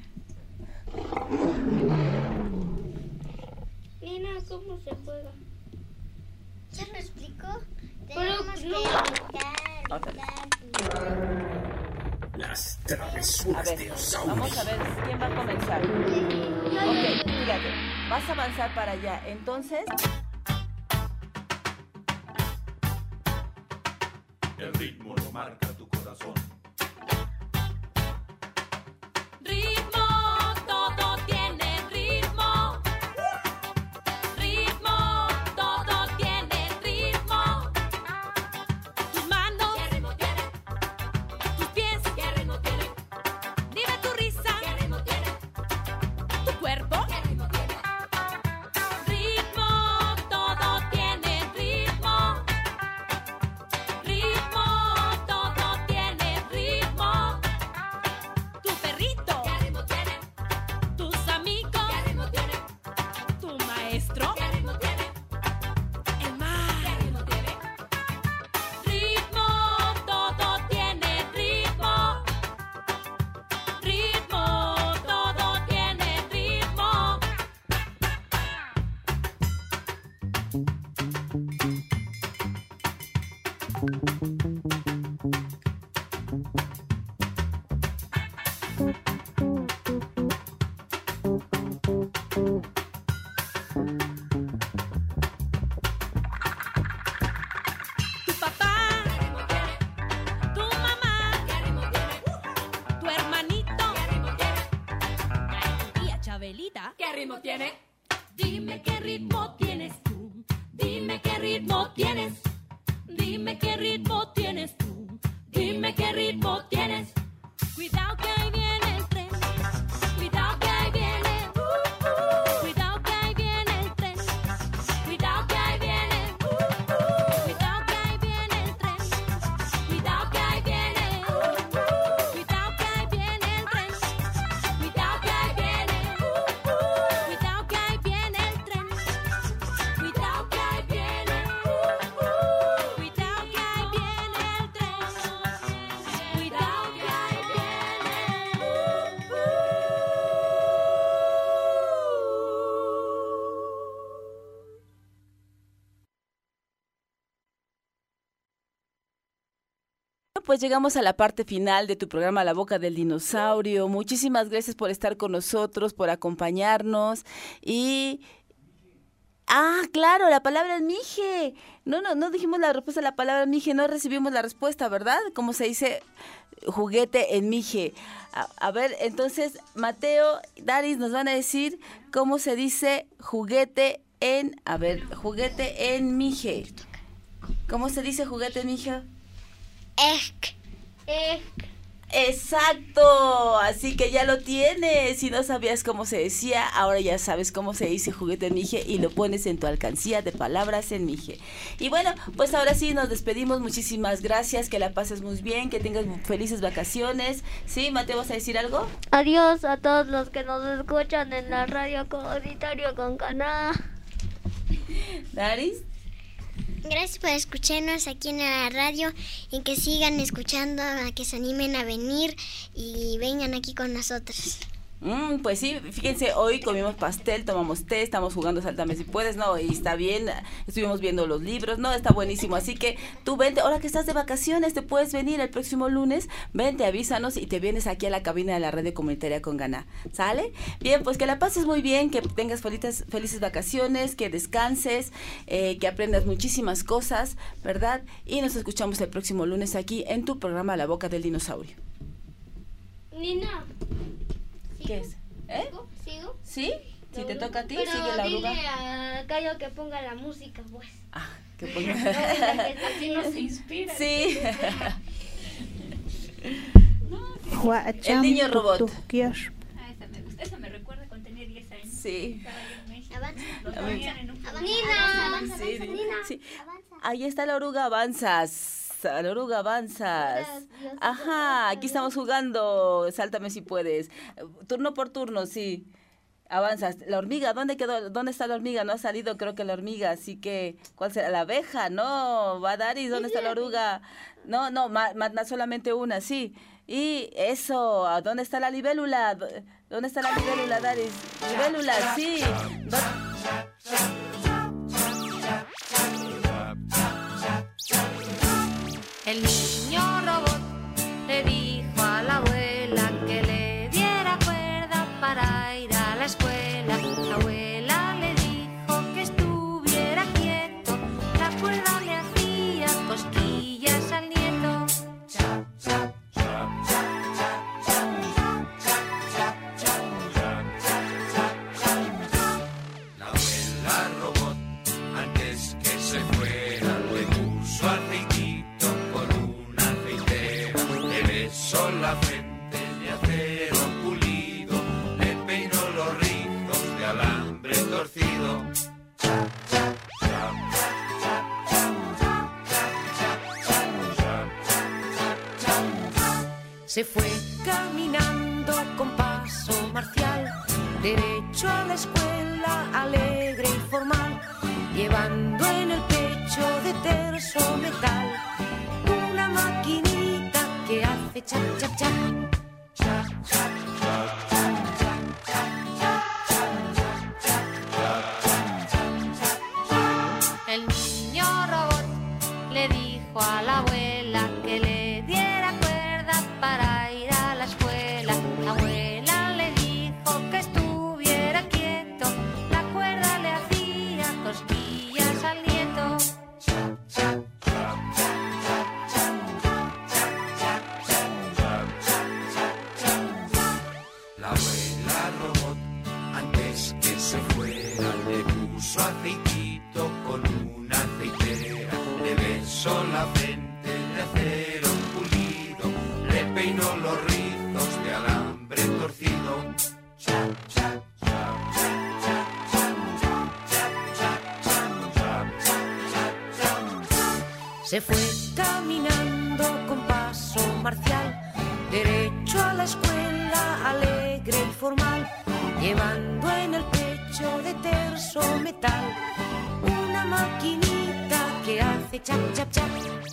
Nina, ¿cómo se juega? ¿Ya lo explicó? Pero no. Las travesuras ver, de Osauri. Vamos a ver quién va a comenzar. Ok, fíjate, vas a avanzar para allá. Entonces... El ritmo lo marca tu corazón. Ritmo, todo tiene ritmo. Ritmo, todo tiene ritmo. Tus manos, ¿qué ritmo tiene? Tus pies, ¿qué ritmo tiene? Dime tu risa, ¿qué ritmo tiene? Tu cuerpo, ¿qué ritmo tiene? Ritmo, todo tiene ritmo. Ritmo, todo tiene ritmo. Tu perrito, ¿qué ritmo tiene? Tus amigos, ¿qué ritmo tiene? Tu maestro, ¿qué ritmo tiene? El mar, ¿qué ritmo tiene? Ritmo, todo tiene ritmo. Ritmo, todo tiene ritmo. Tu papá, ¿qué ritmo tiene? Tu mamá, ¿qué ritmo tiene? Tu hermanito, ¿qué ritmo tiene? Tu tía Chabelita, ¿qué ritmo tiene? Dime qué ritmo tienes tú. Dime qué ritmo tienes. Dime qué ritmo tienes tú. Dime qué ritmo tienes. Cuidado que ahí viene el tren. Cuidado que ahí viene. Uh, uh. Cuidado que ahí viene el tren. Cuidado que ahí viene. Uh, uh. Cuidado que ahí viene el tren. Cuidado que ahí viene. Uh, uh. Cuidado que ahí viene el tren. Cuidado que ahí viene. Uh, uh. Cuidado que ahí viene el tren. Cuidado que ahí viene. Uh, uh. Cuidado que ahí viene el tren. Cuidado que ahí viene. Uh, uh. Pues llegamos a la parte final de tu programa La Boca del Dinosaurio. Muchísimas gracias por estar con nosotros, por acompañarnos y... Ah, claro, la palabra es mije. No, no, no dijimos la respuesta a la palabra mije, no recibimos la respuesta, ¿verdad? ¿Cómo se dice juguete en mije? A, a ver, entonces, Mateo, Daris nos van a decir cómo se dice juguete en... A ver, juguete en mije. ¿Cómo se dice juguete en mije? Ek. Ek. Exacto, así que ya lo tienes. Si no sabías cómo se decía, ahora ya sabes cómo se dice juguete en mije y lo pones en tu alcancía de palabras en mije. Y bueno, pues ahora sí nos despedimos. Muchísimas gracias, que la pases muy bien, que tengas felices vacaciones. ¿Sí, Mateo, vas a decir algo? Adiós a todos los que nos escuchan en la radio comunitaria con Caná. Daris. Gracias por escucharnos aquí en la radio y que sigan escuchando, a que se animen a venir y vengan aquí con nosotros. Mm, pues sí, fíjense, hoy comimos pastel, tomamos té, estamos jugando Sáltame si puedes, ¿no? Y está bien, estuvimos viendo los libros, ¿no? Está buenísimo, así que tú vente, ahora que estás de vacaciones, te puedes venir el próximo lunes, vente, avísanos y te vienes aquí a la cabina de la radio comunitaria con Ganá, ¿sale? Bien, pues que la pases muy bien, que tengas felices, felices vacaciones, que descanses, eh, que aprendas muchísimas cosas, ¿verdad? Y nos escuchamos el próximo lunes aquí en tu programa La Boca del Dinosaurio. Nina. ¿Qué es? ¿Eh? ¿Sigo? ¿Sí? Si te toca a ti, pero sigue la oruga. dile a Cayo que ponga la música, pues. Ah, que ponga. Así no se inspira. Sí. El niño robot. Ah, esa me gusta. Esa me recuerda cuando tenía diez años. Sí. Nina. Sí, sí. Ahí está la oruga, avanzas. La oruga, avanzas. Ajá, aquí estamos jugando. Sáltame si puedes. Turno por turno, sí. Avanzas. La hormiga, ¿dónde quedó? ¿Dónde está la hormiga? No ha salido, creo que la hormiga, así que ¿cuál será? La abeja, no. Va Daris, ¿dónde está la oruga? No, no, ma, ma, solamente una, sí. Y eso, ¿dónde está la libélula? ¿Dónde está la libélula, Daris? Libélula, sí. El niño robot le dijo a la abuela que le diera cuerda para ir a la escuela. La abuela le dijo que estuviera quieto, la cuerda le hacía cosquillas al nieto. La abuela robot, antes que se fuera, le puso aceitito con una aceitera, le besó la frente de acero pulido, le peinó los rizos de alambre torcido. Se fue caminando con paso marcial, derecho a la escuela, alegre y formal, llevando en el pecho de terso metal una maquinita que hace cha cha cha. El niño robot le dijo a la abuela que le diera cuerda para ir a la escuela. La abuela le dijo que estuviera quieto, la cuerda le hacía cosquillas al nieto. La abuela robot, antes que se fuera, le puso aceitito con una aceitera, le besó la frente de acero pulido, le peinó los rizos de alambre torcido. Se fue caminando con paso marcial, derecho a la escuela, alegre y formal, llevando en el pecho de terso metal una maquinita que hace cha cha cha.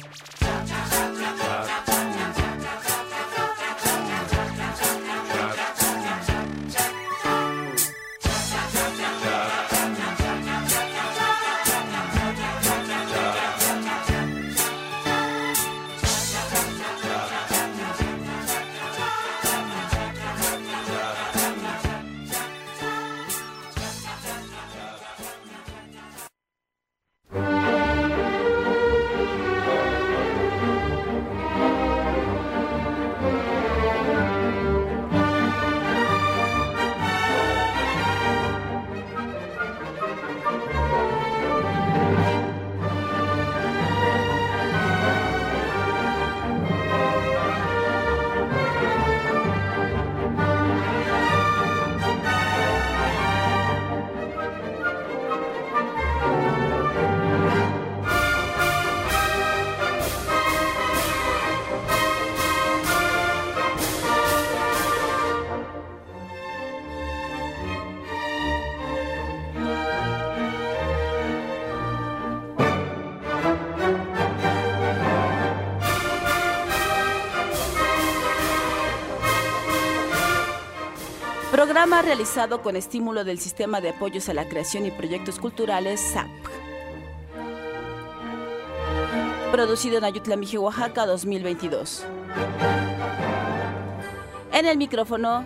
Programa realizado con estímulo del Sistema de Apoyos a la Creación y Proyectos Culturales S A P. Producido en Ayutla, Mije, Oaxaca, dos mil veintidós. En el micrófono,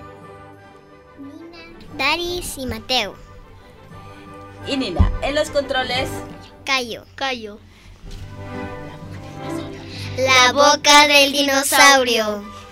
Daris y Mateo. Y Nina. En los controles, Cayo. Cayo. La boca del dinosaurio.